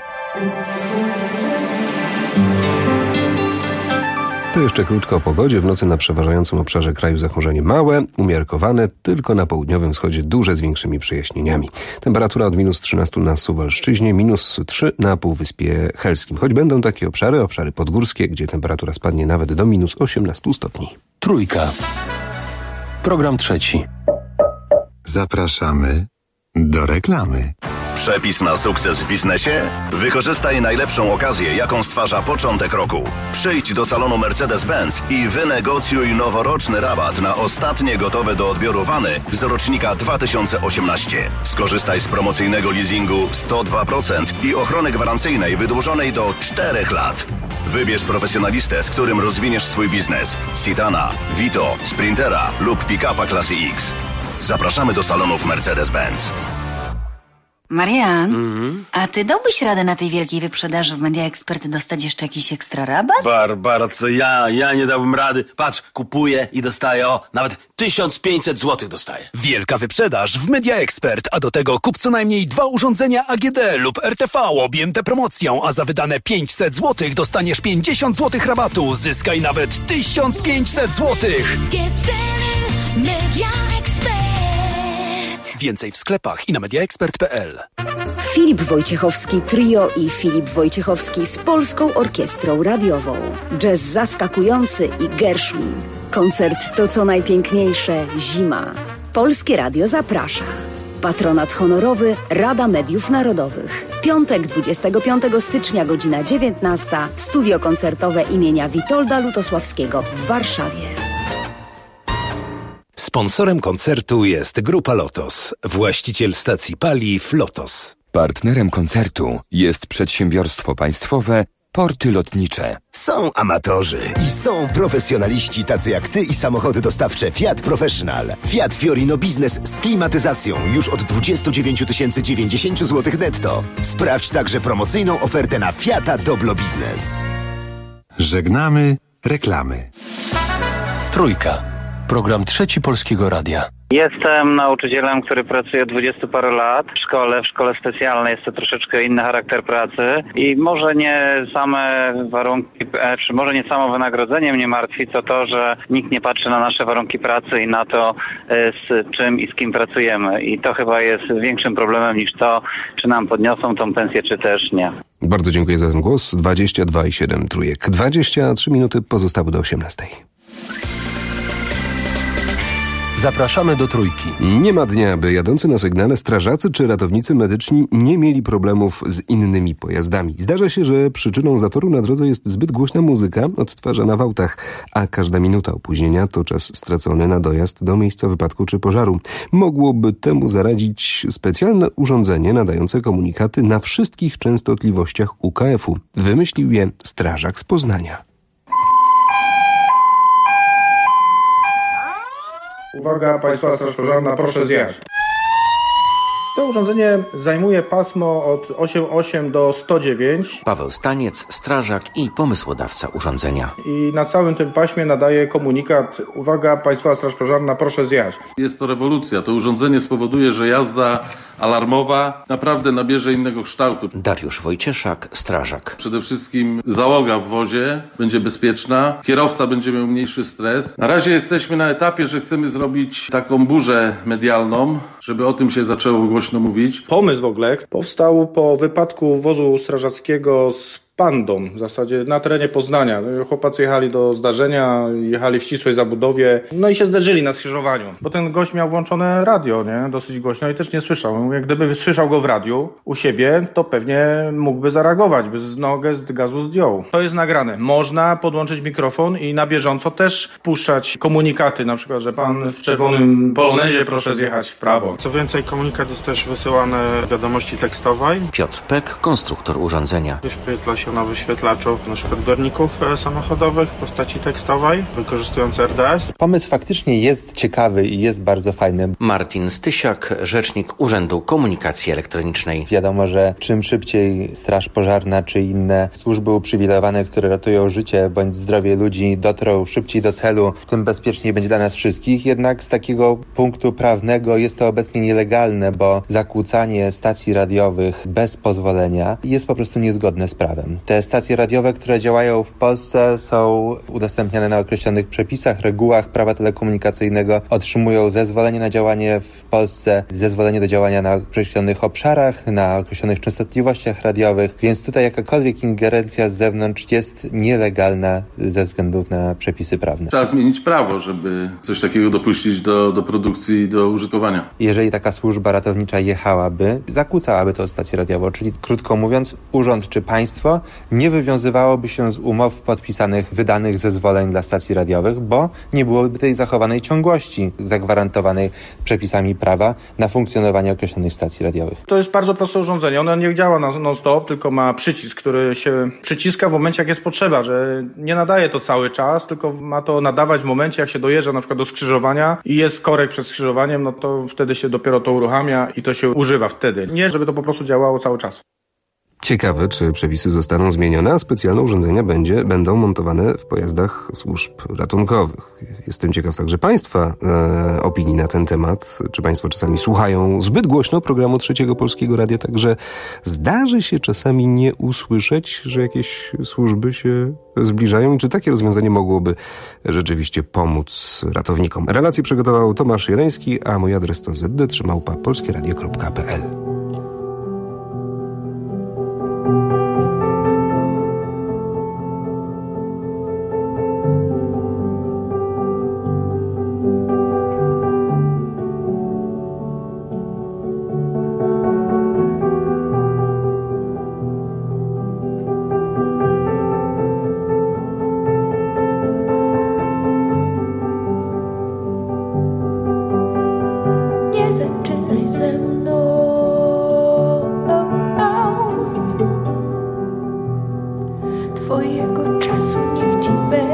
Speaker 3: To jeszcze krótko o pogodzie. W nocy na przeważającym obszarze kraju zachmurzenie małe, umiarkowane, tylko na południowym wschodzie duże z większymi przejaśnieniami. Temperatura od minus trzynaście na Suwalszczyźnie, minus trzy na Półwyspie Helskim. Choć będą takie obszary, obszary podgórskie, gdzie temperatura spadnie nawet do minus osiemnaście stopni.
Speaker 17: Trójka. Program trzeci.
Speaker 1: Zapraszamy do reklamy.
Speaker 18: Przepis na sukces w biznesie? Wykorzystaj najlepszą okazję, jaką stwarza początek roku. Przyjdź do salonu Mercedes-Benz i wynegocjuj noworoczny rabat na ostatnie gotowe do odbioru wany z rocznika dwa tysiące osiemnaście. Skorzystaj z promocyjnego leasingu sto dwa procent i ochrony gwarancyjnej wydłużonej do czterech lat. Wybierz profesjonalistę, z którym rozwiniesz swój biznes. Citana, Vito, Sprintera lub pick-upa klasy X. Zapraszamy do salonów Mercedes-Benz.
Speaker 19: Marian, mm-hmm. a ty dałbyś radę na tej wielkiej wyprzedaży w Media Expert dostać jeszcze jakiś ekstra rabat?
Speaker 20: Barbara, co ja? Ja nie dałbym rady. Patrz, kupuję i dostaję, o, nawet tysiąc pięćset złotych dostaję.
Speaker 21: Wielka wyprzedaż w Media Expert, a do tego kup co najmniej dwa urządzenia A G D lub R T V objęte promocją, a za wydane pięćset złotych dostaniesz pięćdziesiąt złotych rabatu. Zyskaj nawet tysiąc pięćset złotych. Media Expert. Więcej w sklepach i na mediaexpert kropka p l.
Speaker 22: Filip Wojciechowski Trio i Filip Wojciechowski z Polską Orkiestrą Radiową. Jazz zaskakujący i Gershwin. Koncert to co najpiękniejsze zima. Polskie Radio zaprasza. Patronat honorowy Rada Mediów Narodowych. Piątek dwudziestego piątego stycznia, godzina dziewiętnasta. Studio koncertowe imienia Witolda Lutosławskiego w Warszawie.
Speaker 23: Sponsorem koncertu jest Grupa Lotos, właściciel stacji paliw Lotos.
Speaker 28: Partnerem koncertu jest przedsiębiorstwo państwowe Porty Lotnicze.
Speaker 23: Są amatorzy i są profesjonaliści tacy jak ty i samochody dostawcze Fiat Professional. Fiat Fiorino Business z klimatyzacją już od dwadzieścia dziewięć tysięcy dziewięćdziesiąt złotych netto. Sprawdź także promocyjną ofertę na Fiata Doblo Business.
Speaker 1: Żegnamy reklamy.
Speaker 17: Trójka. Program trzeci Polskiego Radia.
Speaker 29: Jestem nauczycielem, który pracuje od dwudziestu paru lat w szkole, w szkole specjalnej. Jest to troszeczkę inny charakter pracy i może nie same warunki, czy może nie samo wynagrodzenie mnie martwi, co to, że nikt nie patrzy na nasze warunki pracy i na to, z czym i z kim pracujemy. I to chyba jest większym problemem niż to, czy nam podniosą tą pensję, czy też nie.
Speaker 3: Bardzo dziękuję za ten głos. dwadzieścia dwa i siedem trójek. dwadzieścia trzy minuty pozostały do osiemnastej.
Speaker 17: Zapraszamy do Trójki.
Speaker 3: Nie ma dnia, by jadący na sygnale strażacy czy ratownicy medyczni nie mieli problemów z innymi pojazdami. Zdarza się, że przyczyną zatoru na drodze jest zbyt głośna muzyka odtwarzana w autach, a każda minuta opóźnienia to czas stracony na dojazd do miejsca wypadku czy pożaru. Mogłoby temu zaradzić specjalne urządzenie nadające komunikaty na wszystkich częstotliwościach U K F-u. Wymyślił je strażak z Poznania.
Speaker 30: Uwaga, Państwa Straż Pożarna, proszę zjechać. To urządzenie zajmuje pasmo od osiemdziesiąt osiem do sto dziewięć.
Speaker 31: Paweł Staniec, strażak i pomysłodawca urządzenia.
Speaker 30: I na całym tym paśmie nadaje komunikat: uwaga, Państwa Straż Pożarna, proszę zjechać.
Speaker 32: Jest to rewolucja. To urządzenie spowoduje, że jazda alarmowa naprawdę nabierze innego kształtu.
Speaker 31: Dariusz Wojcieszak, strażak.
Speaker 32: Przede wszystkim załoga w wozie będzie bezpieczna, kierowca będzie miał mniejszy stres. Na razie jesteśmy na etapie, że chcemy zrobić taką burzę medialną, żeby o tym się zaczęło głośno mówić.
Speaker 30: Pomysł w ogóle powstał po wypadku wozu strażackiego z pandą, w zasadzie na terenie Poznania. Chłopacy jechali do zdarzenia, jechali w ścisłej zabudowie, no i się zderzyli na skrzyżowaniu. Bo ten gość miał włączone radio, nie? Dosyć głośno i też nie słyszał. Jak gdyby słyszał go w radiu u siebie, to pewnie mógłby zareagować, by z nogę z gazu zdjął. To jest nagrane. Można podłączyć mikrofon i na bieżąco też wpuszczać komunikaty, na przykład, że pan w czerwonym polonezie proszę zjechać w prawo.
Speaker 33: Co więcej, komunikat jest też wysyłany w wiadomości tekstowej.
Speaker 31: Piotr Pek, konstruktor urządzenia.
Speaker 33: Wyświetla się
Speaker 30: na wyświetlaczu np. zbiorników samochodowych w postaci tekstowej, wykorzystując R D S.
Speaker 4: Pomysł faktycznie jest ciekawy i jest bardzo fajny.
Speaker 31: Martin Stysiak, rzecznik Urzędu Komunikacji Elektronicznej.
Speaker 4: Wiadomo, że czym szybciej Straż Pożarna czy inne służby uprzywilejowane, które ratują życie bądź zdrowie ludzi, dotrą szybciej do celu, tym bezpieczniej będzie dla nas wszystkich. Jednak z takiego punktu prawnego jest to obecnie nielegalne, bo zakłócanie stacji radiowych bez pozwolenia jest po prostu niezgodne z prawem. Te stacje radiowe, które działają w Polsce, są udostępniane na określonych przepisach, regułach prawa telekomunikacyjnego, otrzymują zezwolenie na działanie w Polsce, zezwolenie do działania na określonych obszarach, na określonych częstotliwościach radiowych, więc tutaj jakakolwiek ingerencja z zewnątrz jest nielegalna ze względu na przepisy prawne.
Speaker 32: Trzeba zmienić prawo, żeby coś takiego dopuścić do, do produkcji i do użytkowania.
Speaker 4: Jeżeli taka służba ratownicza jechałaby, zakłócałaby tą stację radiową, czyli krótko mówiąc, urząd czy państwo nie wywiązywałoby się z umów podpisanych, wydanych zezwoleń dla stacji radiowych, bo nie byłoby tej zachowanej ciągłości zagwarantowanej przepisami prawa na funkcjonowanie określonych stacji radiowych.
Speaker 30: To jest bardzo proste urządzenie. Ono nie działa non-stop, tylko ma przycisk, który się przyciska w momencie, jak jest potrzeba, że nie nadaje to cały czas, tylko ma to nadawać w momencie, jak się dojeżdża na przykład do skrzyżowania i jest korek przed skrzyżowaniem, no to wtedy się dopiero to uruchamia i to się używa wtedy. Nie, żeby to po prostu działało cały czas.
Speaker 3: Ciekawe, czy przepisy zostaną zmienione, a specjalne urządzenia będzie, będą montowane w pojazdach służb ratunkowych. Jestem ciekaw także Państwa e, opinii na ten temat. Czy Państwo czasami słuchają zbyt głośno programu Trzeciego Polskiego Radia, także zdarzy się czasami nie usłyszeć, że jakieś służby się zbliżają i czy takie rozwiązanie mogłoby rzeczywiście pomóc ratownikom. Relację przygotował Tomasz Jeleński, a mój adres to zd trzy małpa polskieradio kropka p l.
Speaker 5: Nie zaczynaj ze mną. Twojego czasu niech ci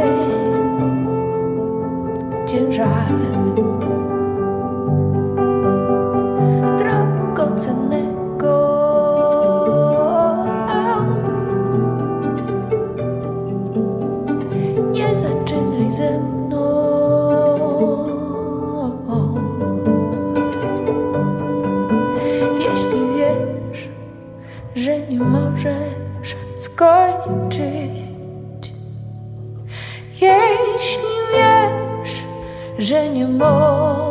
Speaker 5: będzie żal. Drogocennego nie zaczynaj ze mną. Jeśli wiesz, że nie możesz skończyć, jeśli wiesz, że nie możesz.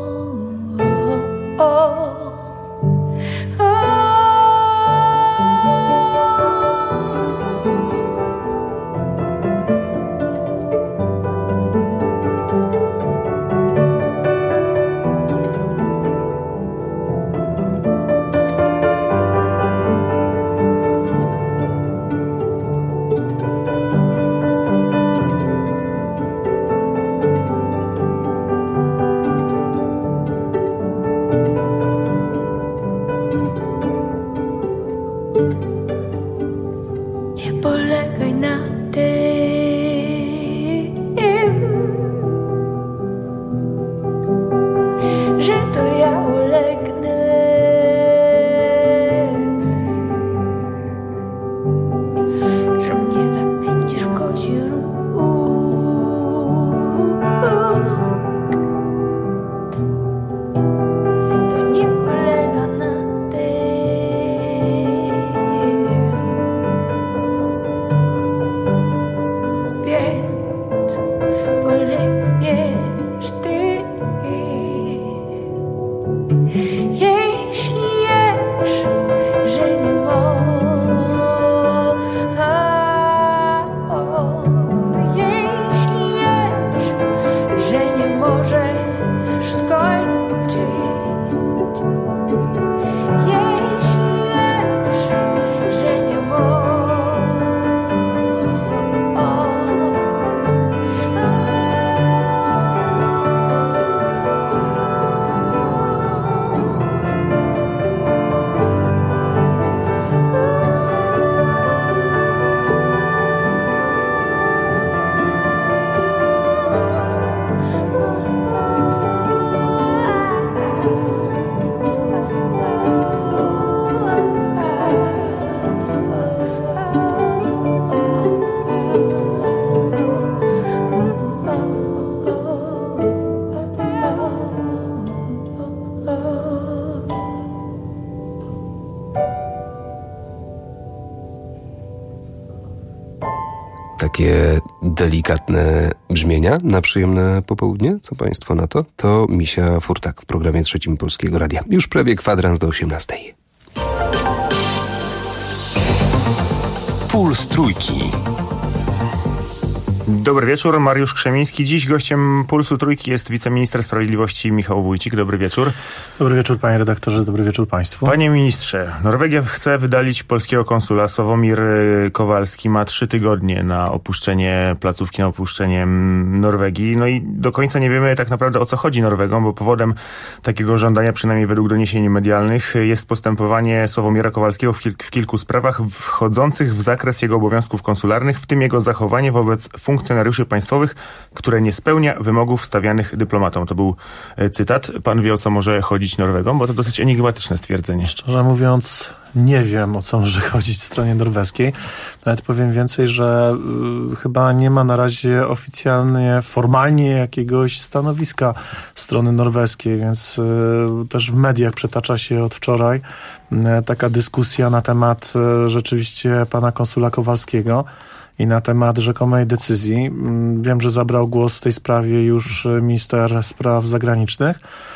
Speaker 5: Nie polegaj na tym, że to ja ulegnę, że mnie zapędzisz w kozi róg. To nie polega na więc polegniesz ty. Jeśli wiesz, że nie możesz, jeśli wiesz, że nie możesz skończyć, jeśli wiesz, że nie
Speaker 3: Takie delikatne brzmienia na przyjemne popołudnie. Co państwo na to? To Misia Furtak w programie Trzecim Polskiego Radia. Już prawie kwadrans do osiemnastej.
Speaker 17: Puls Trójki.
Speaker 6: Dobry wieczór, Mariusz Krzemiński. Dziś gościem Pulsu Trójki jest wiceminister sprawiedliwości Michał Wójcik. Dobry wieczór.
Speaker 7: Dobry wieczór, panie redaktorze, dobry wieczór państwu.
Speaker 6: Panie ministrze, Norwegia chce wydalić polskiego konsula. Sławomir Kowalski ma trzy tygodnie na opuszczenie placówki, na opuszczenie Norwegii. No i do końca nie wiemy tak naprawdę, o co chodzi Norwegom, bo powodem takiego żądania, przynajmniej według doniesień medialnych, jest postępowanie Sławomira Kowalskiego w, kil- w kilku sprawach wchodzących w zakres jego obowiązków konsularnych, w tym jego zachowanie wobec funkcjonariuszy państwowych, które nie spełnia wymogów stawianych dyplomatom. To był cytat. Pan wie, o co może chodzić Norwegom? Bo to dosyć enigmatyczne stwierdzenie.
Speaker 7: Szczerze mówiąc, nie wiem, o co może chodzić stronie norweskiej. Nawet powiem więcej, że y, chyba nie ma na razie oficjalnie, formalnie jakiegoś stanowiska strony norweskiej, więc y, też w mediach przetacza się od wczoraj y, taka dyskusja na temat y, rzeczywiście pana konsula Kowalskiego i na temat rzekomej decyzji. Wiem, że zabrał głos w tej sprawie już minister spraw zagranicznych.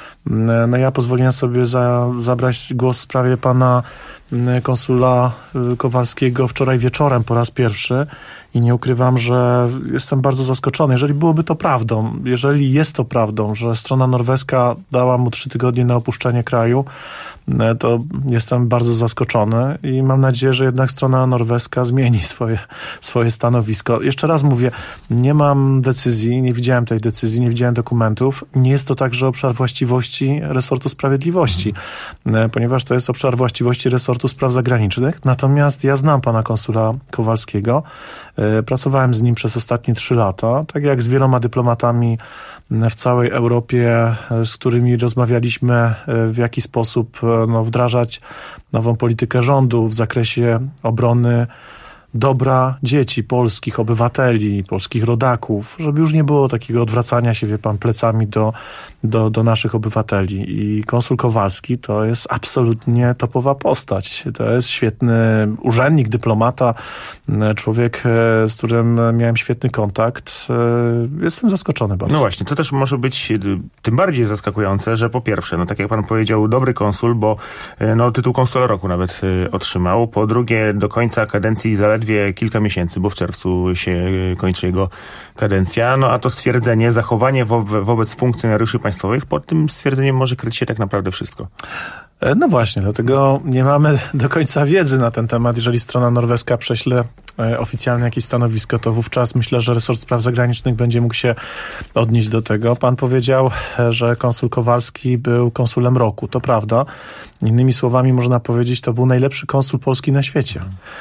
Speaker 7: No ja pozwoliłem sobie za, zabrać głos w sprawie pana konsula Kowalskiego wczoraj wieczorem po raz pierwszy i nie ukrywam, że jestem bardzo zaskoczony. Jeżeli byłoby to prawdą, jeżeli jest to prawdą, że strona norweska dała mu trzy tygodnie na opuszczenie kraju, to jestem bardzo zaskoczony i mam nadzieję, że jednak strona norweska zmieni swoje, swoje stanowisko. Jeszcze raz mówię, nie mam decyzji, nie widziałem tej decyzji, nie widziałem dokumentów. Nie jest to także obszar właściwości resortu sprawiedliwości, mhm. ponieważ to jest obszar właściwości resortu spraw zagranicznych. Natomiast ja znam pana konsula Kowalskiego. Pracowałem z nim przez ostatnie trzy lata, tak jak z wieloma dyplomatami w całej Europie, z którymi rozmawialiśmy, w jaki sposób no, wdrażać nową politykę rządu w zakresie obrony dobra dzieci, polskich obywateli, polskich rodaków, żeby już nie było takiego odwracania się, wie pan, plecami do, do, do naszych obywateli. I konsul Kowalski to jest absolutnie topowa postać. To jest świetny urzędnik, dyplomata, człowiek, z którym miałem świetny kontakt. Jestem zaskoczony bardzo.
Speaker 6: No właśnie, to też może być tym bardziej zaskakujące, że po pierwsze, no tak jak pan powiedział, dobry konsul, bo no, tytuł konsula roku nawet otrzymał. Po drugie, do końca kadencji zaledwie kilka miesięcy, bo w czerwcu się kończy jego kadencja. No a to stwierdzenie, zachowanie wo- wobec funkcjonariuszy państwowych, pod tym stwierdzeniem może kryć się tak naprawdę wszystko.
Speaker 7: No właśnie, dlatego nie mamy do końca wiedzy na ten temat. Jeżeli strona norweska prześle oficjalne jakieś stanowisko, to wówczas myślę, że resort spraw zagranicznych będzie mógł się odnieść do tego. Pan powiedział, że konsul Kowalski był konsulem roku. To prawda. Innymi słowami można powiedzieć, to był najlepszy konsul Polski na świecie.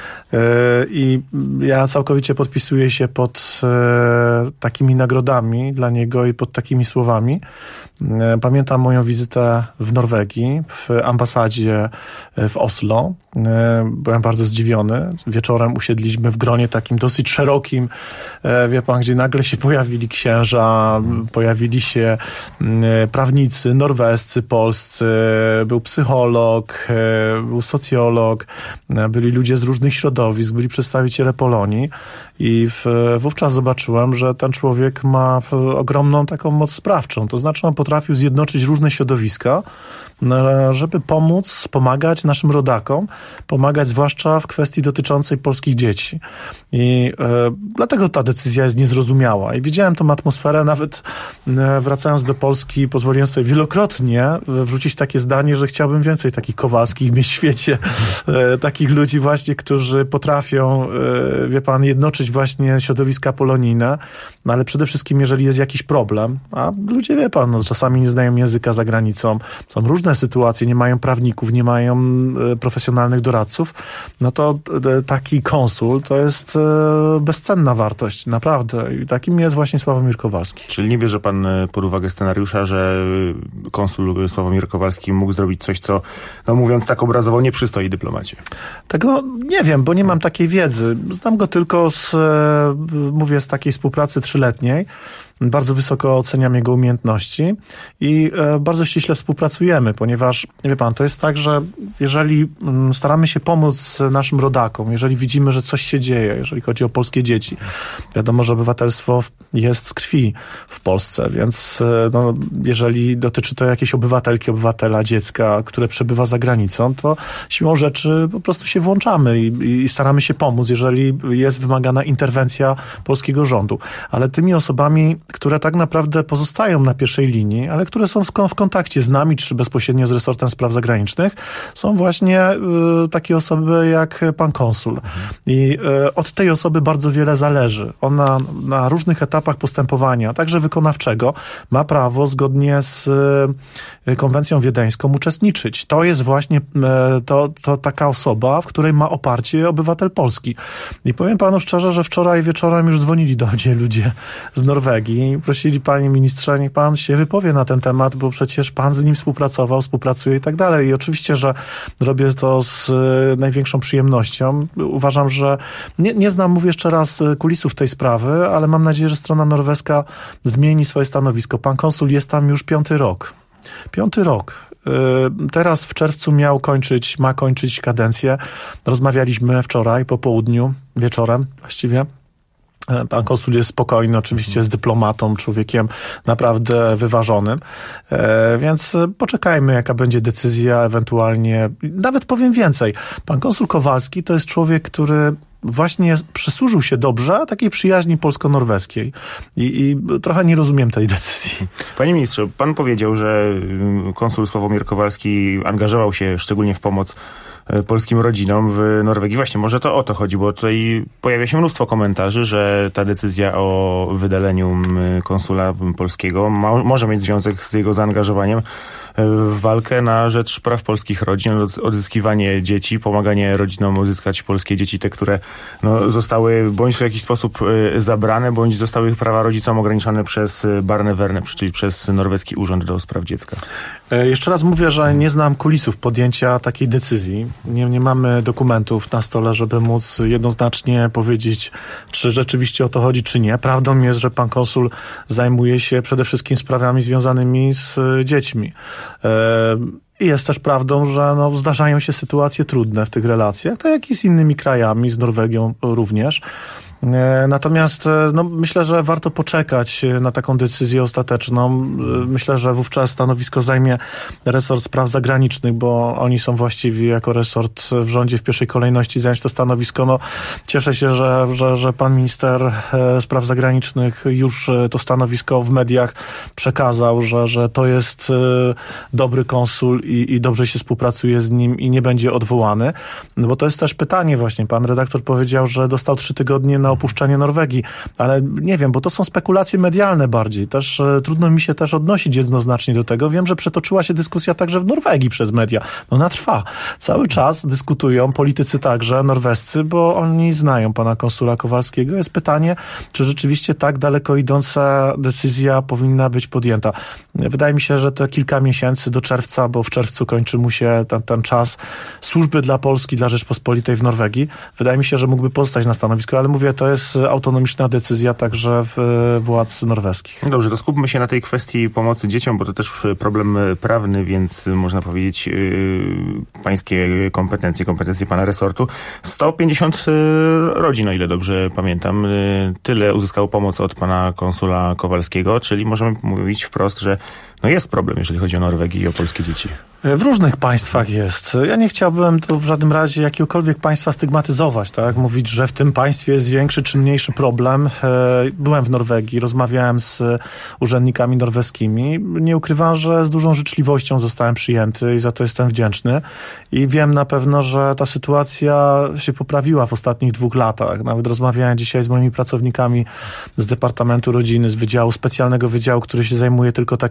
Speaker 7: I ja całkowicie podpisuję się pod takimi nagrodami dla niego i pod takimi słowami. Pamiętam moją wizytę w Norwegii, w ambasadzie w Oslo. Byłem bardzo zdziwiony. Wieczorem usiedliśmy w gronie takim dosyć szerokim, wie pan, gdzie nagle się pojawili księża, pojawili się prawnicy norwescy, polscy, był psycholog, był socjolog, byli ludzie z różnych środowisk, byli przedstawiciele Polonii i w, wówczas zobaczyłem, że ten człowiek ma ogromną taką moc sprawczą. To znaczy on potrafił zjednoczyć różne środowiska, żeby pomóc, pomagać naszym rodakom, pomagać zwłaszcza w kwestii dotyczącej polskich dzieci. I e, dlatego ta decyzja jest niezrozumiała. I widziałem tą atmosferę, nawet e, wracając do Polski, pozwoliłem sobie wielokrotnie wrzucić takie zdanie, że chciałbym więcej takich Kowalskich mieć w świecie. E, takich ludzi właśnie, którzy potrafią, e, wie pan, jednoczyć właśnie środowiska polonijne, no ale przede wszystkim, jeżeli jest jakiś problem, a ludzie, wie pan, no, czasami nie znają języka za granicą, są różne sytuacje, nie mają prawników, nie mają e, profesjonalnych doradców, no to e, taki konsul to jest e, bezcenna wartość, naprawdę. I takim jest właśnie Sławomir Kowalski.
Speaker 6: Czyli nie bierze pan pod uwagę scenariusza, że konsul Sławomir Kowalski mógł zrobić coś, co, no mówiąc tak obrazowo, nie przystoi dyplomacie?
Speaker 7: Tego nie wiem, bo nie mam takiej wiedzy. Znam go tylko z, e, mówię, z takiej współpracy trzyletniej. bardzo wysoko oceniam jego umiejętności i bardzo ściśle współpracujemy, ponieważ, wie pan, to jest tak, że jeżeli staramy się pomóc naszym rodakom, jeżeli widzimy, że coś się dzieje, jeżeli chodzi o polskie dzieci, wiadomo, że obywatelstwo jest z krwi w Polsce, więc no, jeżeli dotyczy to jakiejś obywatelki, obywatela, dziecka, które przebywa za granicą, to siłą rzeczy po prostu się włączamy i, i staramy się pomóc, jeżeli jest wymagana interwencja polskiego rządu. Ale tymi osobami, które tak naprawdę pozostają na pierwszej linii, ale które są w kontakcie z nami, czy bezpośrednio z resortem spraw zagranicznych, są właśnie y, takie osoby jak pan konsul. I y, od tej osoby bardzo wiele zależy. Ona na różnych etapach postępowania, także wykonawczego, ma prawo zgodnie z y, konwencją wiedeńską uczestniczyć. To jest właśnie y, to, to taka osoba, w której ma oparcie obywatel polski. I powiem panu szczerze, że wczoraj wieczorem już dzwonili do mnie ludzie z Norwegii i prosili, panie ministrze, niech pan się wypowie na ten temat, bo przecież pan z nim współpracował, współpracuje i tak dalej. I oczywiście, że robię to z największą przyjemnością. Uważam, że nie, nie znam, mówię jeszcze raz, kulisów tej sprawy, ale mam nadzieję, że strona norweska zmieni swoje stanowisko. Pan konsul jest tam już piąty rok. Piąty rok. Teraz w czerwcu miał kończyć, ma kończyć kadencję. Rozmawialiśmy wczoraj po południu, wieczorem właściwie. Pan konsul jest spokojny, oczywiście jest dyplomatą, człowiekiem naprawdę wyważonym, więc poczekajmy, jaka będzie decyzja, ewentualnie, nawet powiem więcej. Pan konsul Kowalski to jest człowiek, który właśnie przysłużył się dobrze takiej przyjaźni polsko-norweskiej I, i trochę nie rozumiem tej decyzji.
Speaker 6: Panie ministrze, pan powiedział, że konsul Sławomir Kowalski angażował się szczególnie w pomoc polskim rodzinom w Norwegii. Właśnie, może to o to chodzi, bo tutaj pojawia się mnóstwo komentarzy, że ta decyzja o wydaleniu konsula polskiego ma, może mieć związek z jego zaangażowaniem w walkę na rzecz praw polskich rodzin, odzyskiwanie dzieci, pomaganie rodzinom uzyskać polskie dzieci, te, które no, zostały bądź w jakiś sposób zabrane, bądź zostały ich prawa rodzicom ograniczone przez Barneverne, czyli przez norweski Urząd do Spraw Dziecka.
Speaker 7: Jeszcze raz mówię, że nie znam kulisów podjęcia takiej decyzji. Nie, nie mamy dokumentów na stole, żeby móc jednoznacznie powiedzieć, czy rzeczywiście o to chodzi, czy nie. Prawdą jest, że pan konsul zajmuje się przede wszystkim sprawami związanymi z dziećmi. I jest też prawdą, że no, zdarzają się sytuacje trudne w tych relacjach, tak jak i z innymi krajami, z Norwegią również. Natomiast no, myślę, że warto poczekać na taką decyzję ostateczną. Myślę, że wówczas stanowisko zajmie resort spraw zagranicznych, bo oni są właściwie jako resort w rządzie w pierwszej kolejności zająć to stanowisko. No, cieszę się, że, że, że pan minister spraw zagranicznych już to stanowisko w mediach przekazał, że, że to jest dobry konsul i, i dobrze się współpracuje z nim i nie będzie odwołany. No, bo to jest też pytanie właśnie. Pan redaktor powiedział, że dostał trzy tygodnie na opuszczenie Norwegii, ale nie wiem, bo to są spekulacje medialne bardziej. Też e, trudno mi się też odnosić jednoznacznie do tego. Wiem, że przetoczyła się dyskusja także w Norwegii przez media. No ona trwa. Cały czas dyskutują politycy także norwescy, bo oni znają pana konsula Kowalskiego. Jest pytanie, czy rzeczywiście tak daleko idąca decyzja powinna być podjęta. Wydaje mi się, że to kilka miesięcy do czerwca, bo w czerwcu kończy mu się ten, ten czas służby dla Polski, dla Rzeczpospolitej w Norwegii. Wydaje mi się, że mógłby pozostać na stanowisku, ale mówię, to jest autonomiczna decyzja także w władz norweskich.
Speaker 6: Dobrze, to skupmy się na tej kwestii pomocy dzieciom, bo to też problem prawny, więc można powiedzieć yy, pańskie kompetencje, kompetencje pana resortu. sto pięćdziesiąt rodzin, o ile dobrze pamiętam, yy, tyle uzyskało pomoc od pana konsula Kowalskiego, czyli możemy mówić wprost, że no jest problem, jeżeli chodzi o Norwegię i o polskie dzieci.
Speaker 7: W różnych państwach jest. Ja nie chciałbym tu w żadnym razie jakiegokolwiek państwa stygmatyzować, tak? Mówić, że w tym państwie jest większy czy mniejszy problem. Byłem w Norwegii, rozmawiałem z urzędnikami norweskimi. Nie ukrywam, że z dużą życzliwością zostałem przyjęty i za to jestem wdzięczny. I wiem na pewno, że ta sytuacja się poprawiła w ostatnich dwóch latach. Nawet rozmawiałem dzisiaj z moimi pracownikami z Departamentu Rodziny, z wydziału, specjalnego wydziału, który się zajmuje tylko takimi sprawami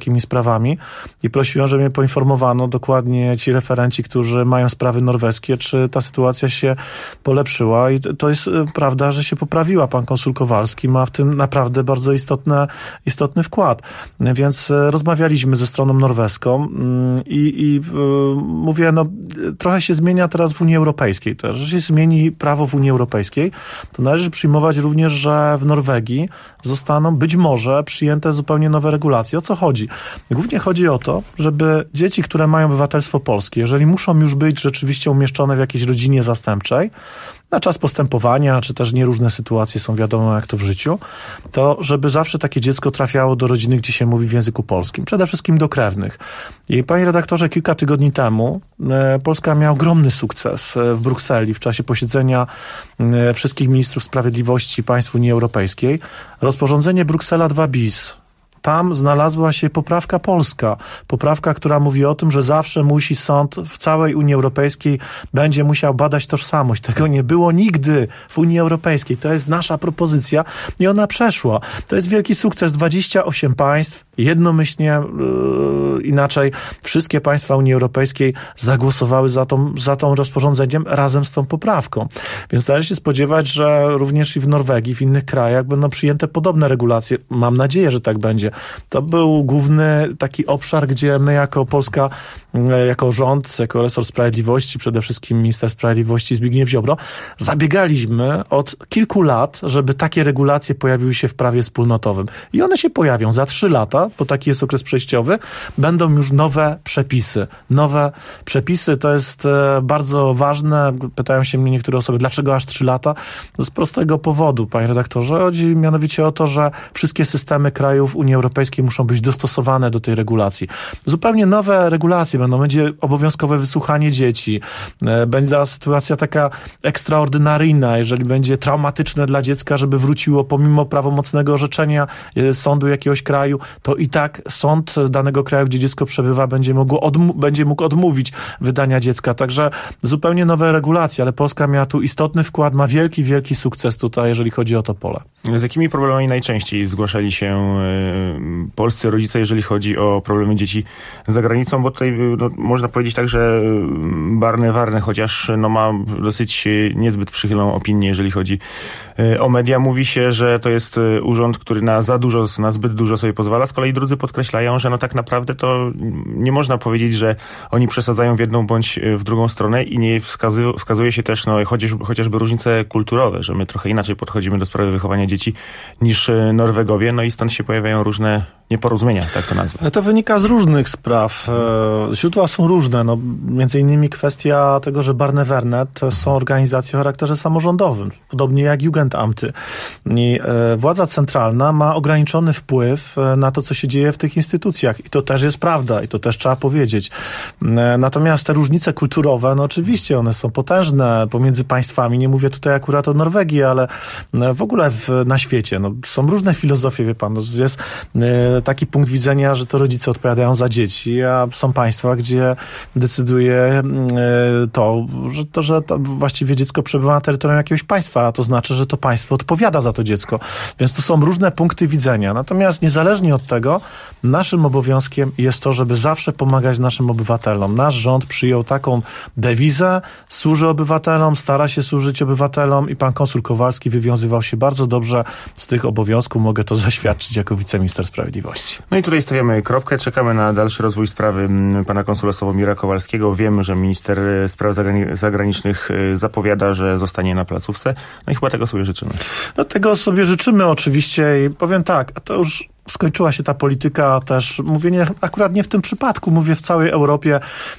Speaker 7: sprawami i prosiłem, żeby mnie poinformowano dokładnie ci referenci, którzy mają sprawy norweskie, czy ta sytuacja się polepszyła i to jest prawda, że się poprawiła. Pan konsul Kowalski ma w tym naprawdę bardzo istotne, istotny wkład. Więc rozmawialiśmy ze stroną norweską i, i mówię, no trochę się zmienia teraz w Unii Europejskiej też, że się zmieni prawo w Unii Europejskiej, to należy przyjmować również, że w Norwegii zostaną być może przyjęte zupełnie nowe regulacje. O co chodzi? Głównie chodzi o to, żeby dzieci, które mają obywatelstwo polskie, jeżeli muszą już być rzeczywiście umieszczone w jakiejś rodzinie zastępczej, na czas postępowania, czy też nieróżne sytuacje są wiadomo jak to w życiu, to żeby zawsze takie dziecko trafiało do rodziny, gdzie się mówi w języku polskim. Przede wszystkim do krewnych. I panie redaktorze, kilka tygodni temu e, Polska miała ogromny sukces w Brukseli w czasie posiedzenia e, wszystkich ministrów sprawiedliwości państw Unii Europejskiej. Rozporządzenie Bruksela dwa bis. Tam znalazła się poprawka polska. Poprawka, która mówi o tym, że zawsze musi sąd w całej Unii Europejskiej będzie musiał badać tożsamość. Tego nie było nigdy w Unii Europejskiej. To jest nasza propozycja i ona przeszła. To jest wielki sukces. dwadzieścia osiem państw jednomyślnie, yy, inaczej wszystkie państwa Unii Europejskiej zagłosowały za tą, za tą rozporządzeniem razem z tą poprawką. Więc należy się spodziewać, że również i w Norwegii, w innych krajach będą przyjęte podobne regulacje. Mam nadzieję, że tak będzie. To był główny taki obszar, gdzie my jako Polska, jako rząd, jako resort sprawiedliwości, przede wszystkim minister sprawiedliwości Zbigniew Ziobro, zabiegaliśmy od kilku lat, żeby takie regulacje pojawiły się w prawie wspólnotowym. I one się pojawią za trzy lata, bo taki jest okres przejściowy, będą już nowe przepisy. Nowe przepisy to jest bardzo ważne. Pytają się mnie niektóre osoby, dlaczego aż trzy lata? Z prostego powodu, panie redaktorze. Chodzi mianowicie o to, że wszystkie systemy krajów Unii Europejskiej muszą być dostosowane do tej regulacji. Zupełnie nowe regulacje będą. Będzie obowiązkowe wysłuchanie dzieci. Będzie sytuacja taka ekstraordynaryjna, jeżeli będzie traumatyczne dla dziecka, żeby wróciło pomimo prawomocnego orzeczenia sądu jakiegoś kraju, to i tak sąd danego kraju, gdzie dziecko przebywa, będzie mógł, odm- będzie mógł odmówić wydania dziecka. Także zupełnie nowe regulacje, ale Polska miała tu istotny wkład, ma wielki, wielki sukces tutaj, jeżeli chodzi o to pole.
Speaker 6: Z jakimi problemami najczęściej zgłaszali się polscy rodzice, jeżeli chodzi o problemy dzieci za granicą? Bo tutaj no, można powiedzieć tak, że Barne Warne, chociaż no, ma dosyć niezbyt przychylną opinię, jeżeli chodzi o media. Mówi się, że to jest urząd, który na za dużo, na zbyt dużo sobie pozwala. Z kolei drudzy podkreślają, że no tak naprawdę to nie można powiedzieć, że oni przesadzają w jedną bądź w drugą stronę i nie wskazu- wskazuje się też no, chociaż, chociażby różnice kulturowe, że my trochę inaczej podchodzimy do sprawy wychowania dzieci niż Norwegowie, no i stąd się pojawiają różne nieporozumienia, tak to nazwę.
Speaker 7: To wynika z różnych spraw. Źródła są różne. No, między innymi kwestia tego, że Barnevernet to są organizacje o charakterze samorządowym, podobnie jak Jugendamty. I e, władza centralna ma ograniczony wpływ na to, co się dzieje w tych instytucjach. I to też jest prawda i to też trzeba powiedzieć. E, natomiast te różnice kulturowe, no oczywiście one są potężne pomiędzy państwami. Nie mówię tutaj akurat o Norwegii, ale w ogóle w, na świecie. No, są różne filozofie, wie pan. No, jest e, taki punkt widzenia, że to rodzice odpowiadają za dzieci, a są państwa, gdzie decyduje to, że, to, że to właściwie dziecko przebywa na terytorium jakiegoś państwa, a to znaczy, że to państwo odpowiada za to dziecko. Więc tu są różne punkty widzenia. Natomiast niezależnie od tego, naszym obowiązkiem jest to, żeby zawsze pomagać naszym obywatelom. Nasz rząd przyjął taką dewizę, służy obywatelom, stara się służyć obywatelom i pan konsul Kowalski wywiązywał się bardzo dobrze z tych obowiązków. Mogę to zaświadczyć jako wiceminister sprawiedliwości.
Speaker 6: No i tutaj stawiamy kropkę, czekamy na dalszy rozwój sprawy pana konsula Sławomira Kowalskiego. Wiemy, że minister spraw zagranicznych zapowiada, że zostanie na placówce. No i chyba tego sobie życzymy.
Speaker 7: No tego sobie życzymy oczywiście i powiem tak, to już skończyła się ta polityka też, mówię nie, akurat nie w tym przypadku, mówię w całej Europie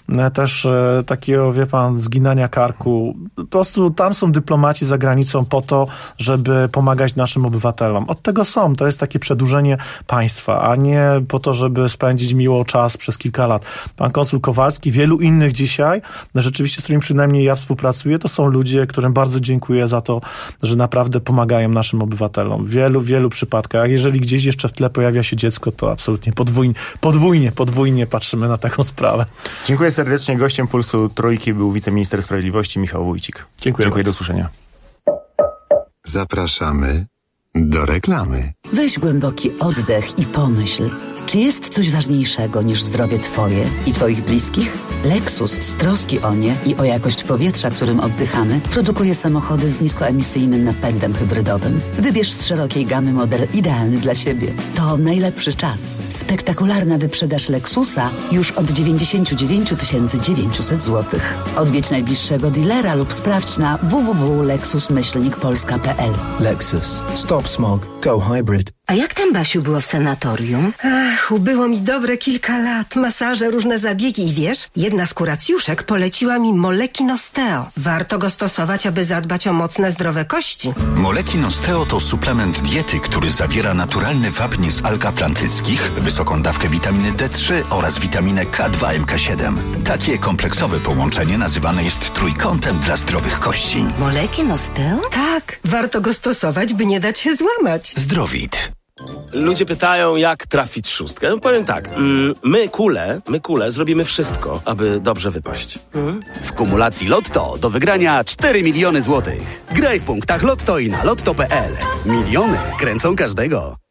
Speaker 7: też e, takiego, wie pan, zginania karku. Po prostu tam są dyplomaci za granicą po to, żeby pomagać naszym obywatelom. Od tego są, to jest takie przedłużenie państwa, a nie po to, żeby spędzić miło czas przez kilka lat. Pan konsul Kowalski, wielu innych dzisiaj, rzeczywiście z którymi przynajmniej ja współpracuję, to są ludzie, którym bardzo dziękuję za to, że naprawdę pomagają naszym obywatelom. W wielu, wielu przypadkach. Jeżeli gdzieś jeszcze w tle pojawia się dziecko, to absolutnie podwójnie, podwójnie, podwójnie patrzymy na taką sprawę.
Speaker 6: Dziękuję serdecznie. Gościem Pulsu Trójki był wiceminister sprawiedliwości Michał Wójcik.
Speaker 7: Dziękuję,
Speaker 6: Dziękuję,
Speaker 7: bardzo.
Speaker 6: do usłyszenia.
Speaker 1: Zapraszamy do reklamy.
Speaker 2: Weź głęboki oddech i pomyśl, Czy jest coś ważniejszego niż zdrowie Twoje i Twoich bliskich? Lexus z troski o nie i o jakość powietrza, którym oddychamy, produkuje samochody z niskoemisyjnym napędem hybrydowym. Wybierz z szerokiej gamy model idealny dla siebie. To najlepszy czas. Spektakularna wyprzedaż Lexusa już od dziewięćdziesiąt dziewięć tysięcy dziewięćset złotych. Odwiedź najbliższego dealera lub sprawdź na w w w kropka lexus myślnik polska kropka p l.
Speaker 8: Lexus. Stop smog. Go hybrid.
Speaker 9: A jak tam, Basiu, było w sanatorium?
Speaker 10: Ach, ubyło mi dobre kilka lat. Masaże, różne zabiegi i wiesz, jedna z kuracjuszek poleciła mi Moleki Nosteo. Warto go stosować, aby zadbać o mocne, zdrowe kości.
Speaker 11: Moleki Nosteo to suplement diety, który zawiera naturalny wapń z alg atlantyckich, wysoką dawkę witaminy D trzy oraz witaminę K dwa M K siedem. Takie kompleksowe połączenie nazywane jest trójkątem dla zdrowych kości.
Speaker 9: Moleki Nosteo?
Speaker 10: Tak, warto go stosować, by nie dać się złamać.
Speaker 11: Zdrowit.
Speaker 20: Ludzie pytają, jak trafić szóstkę. No powiem tak, mm, my kule, my kule zrobimy wszystko, aby dobrze wypaść. Mhm.
Speaker 21: W kumulacji Lotto do wygrania cztery miliony złotych. Graj w punktach Lotto i na lotto kropka p l. Miliony kręcą każdego.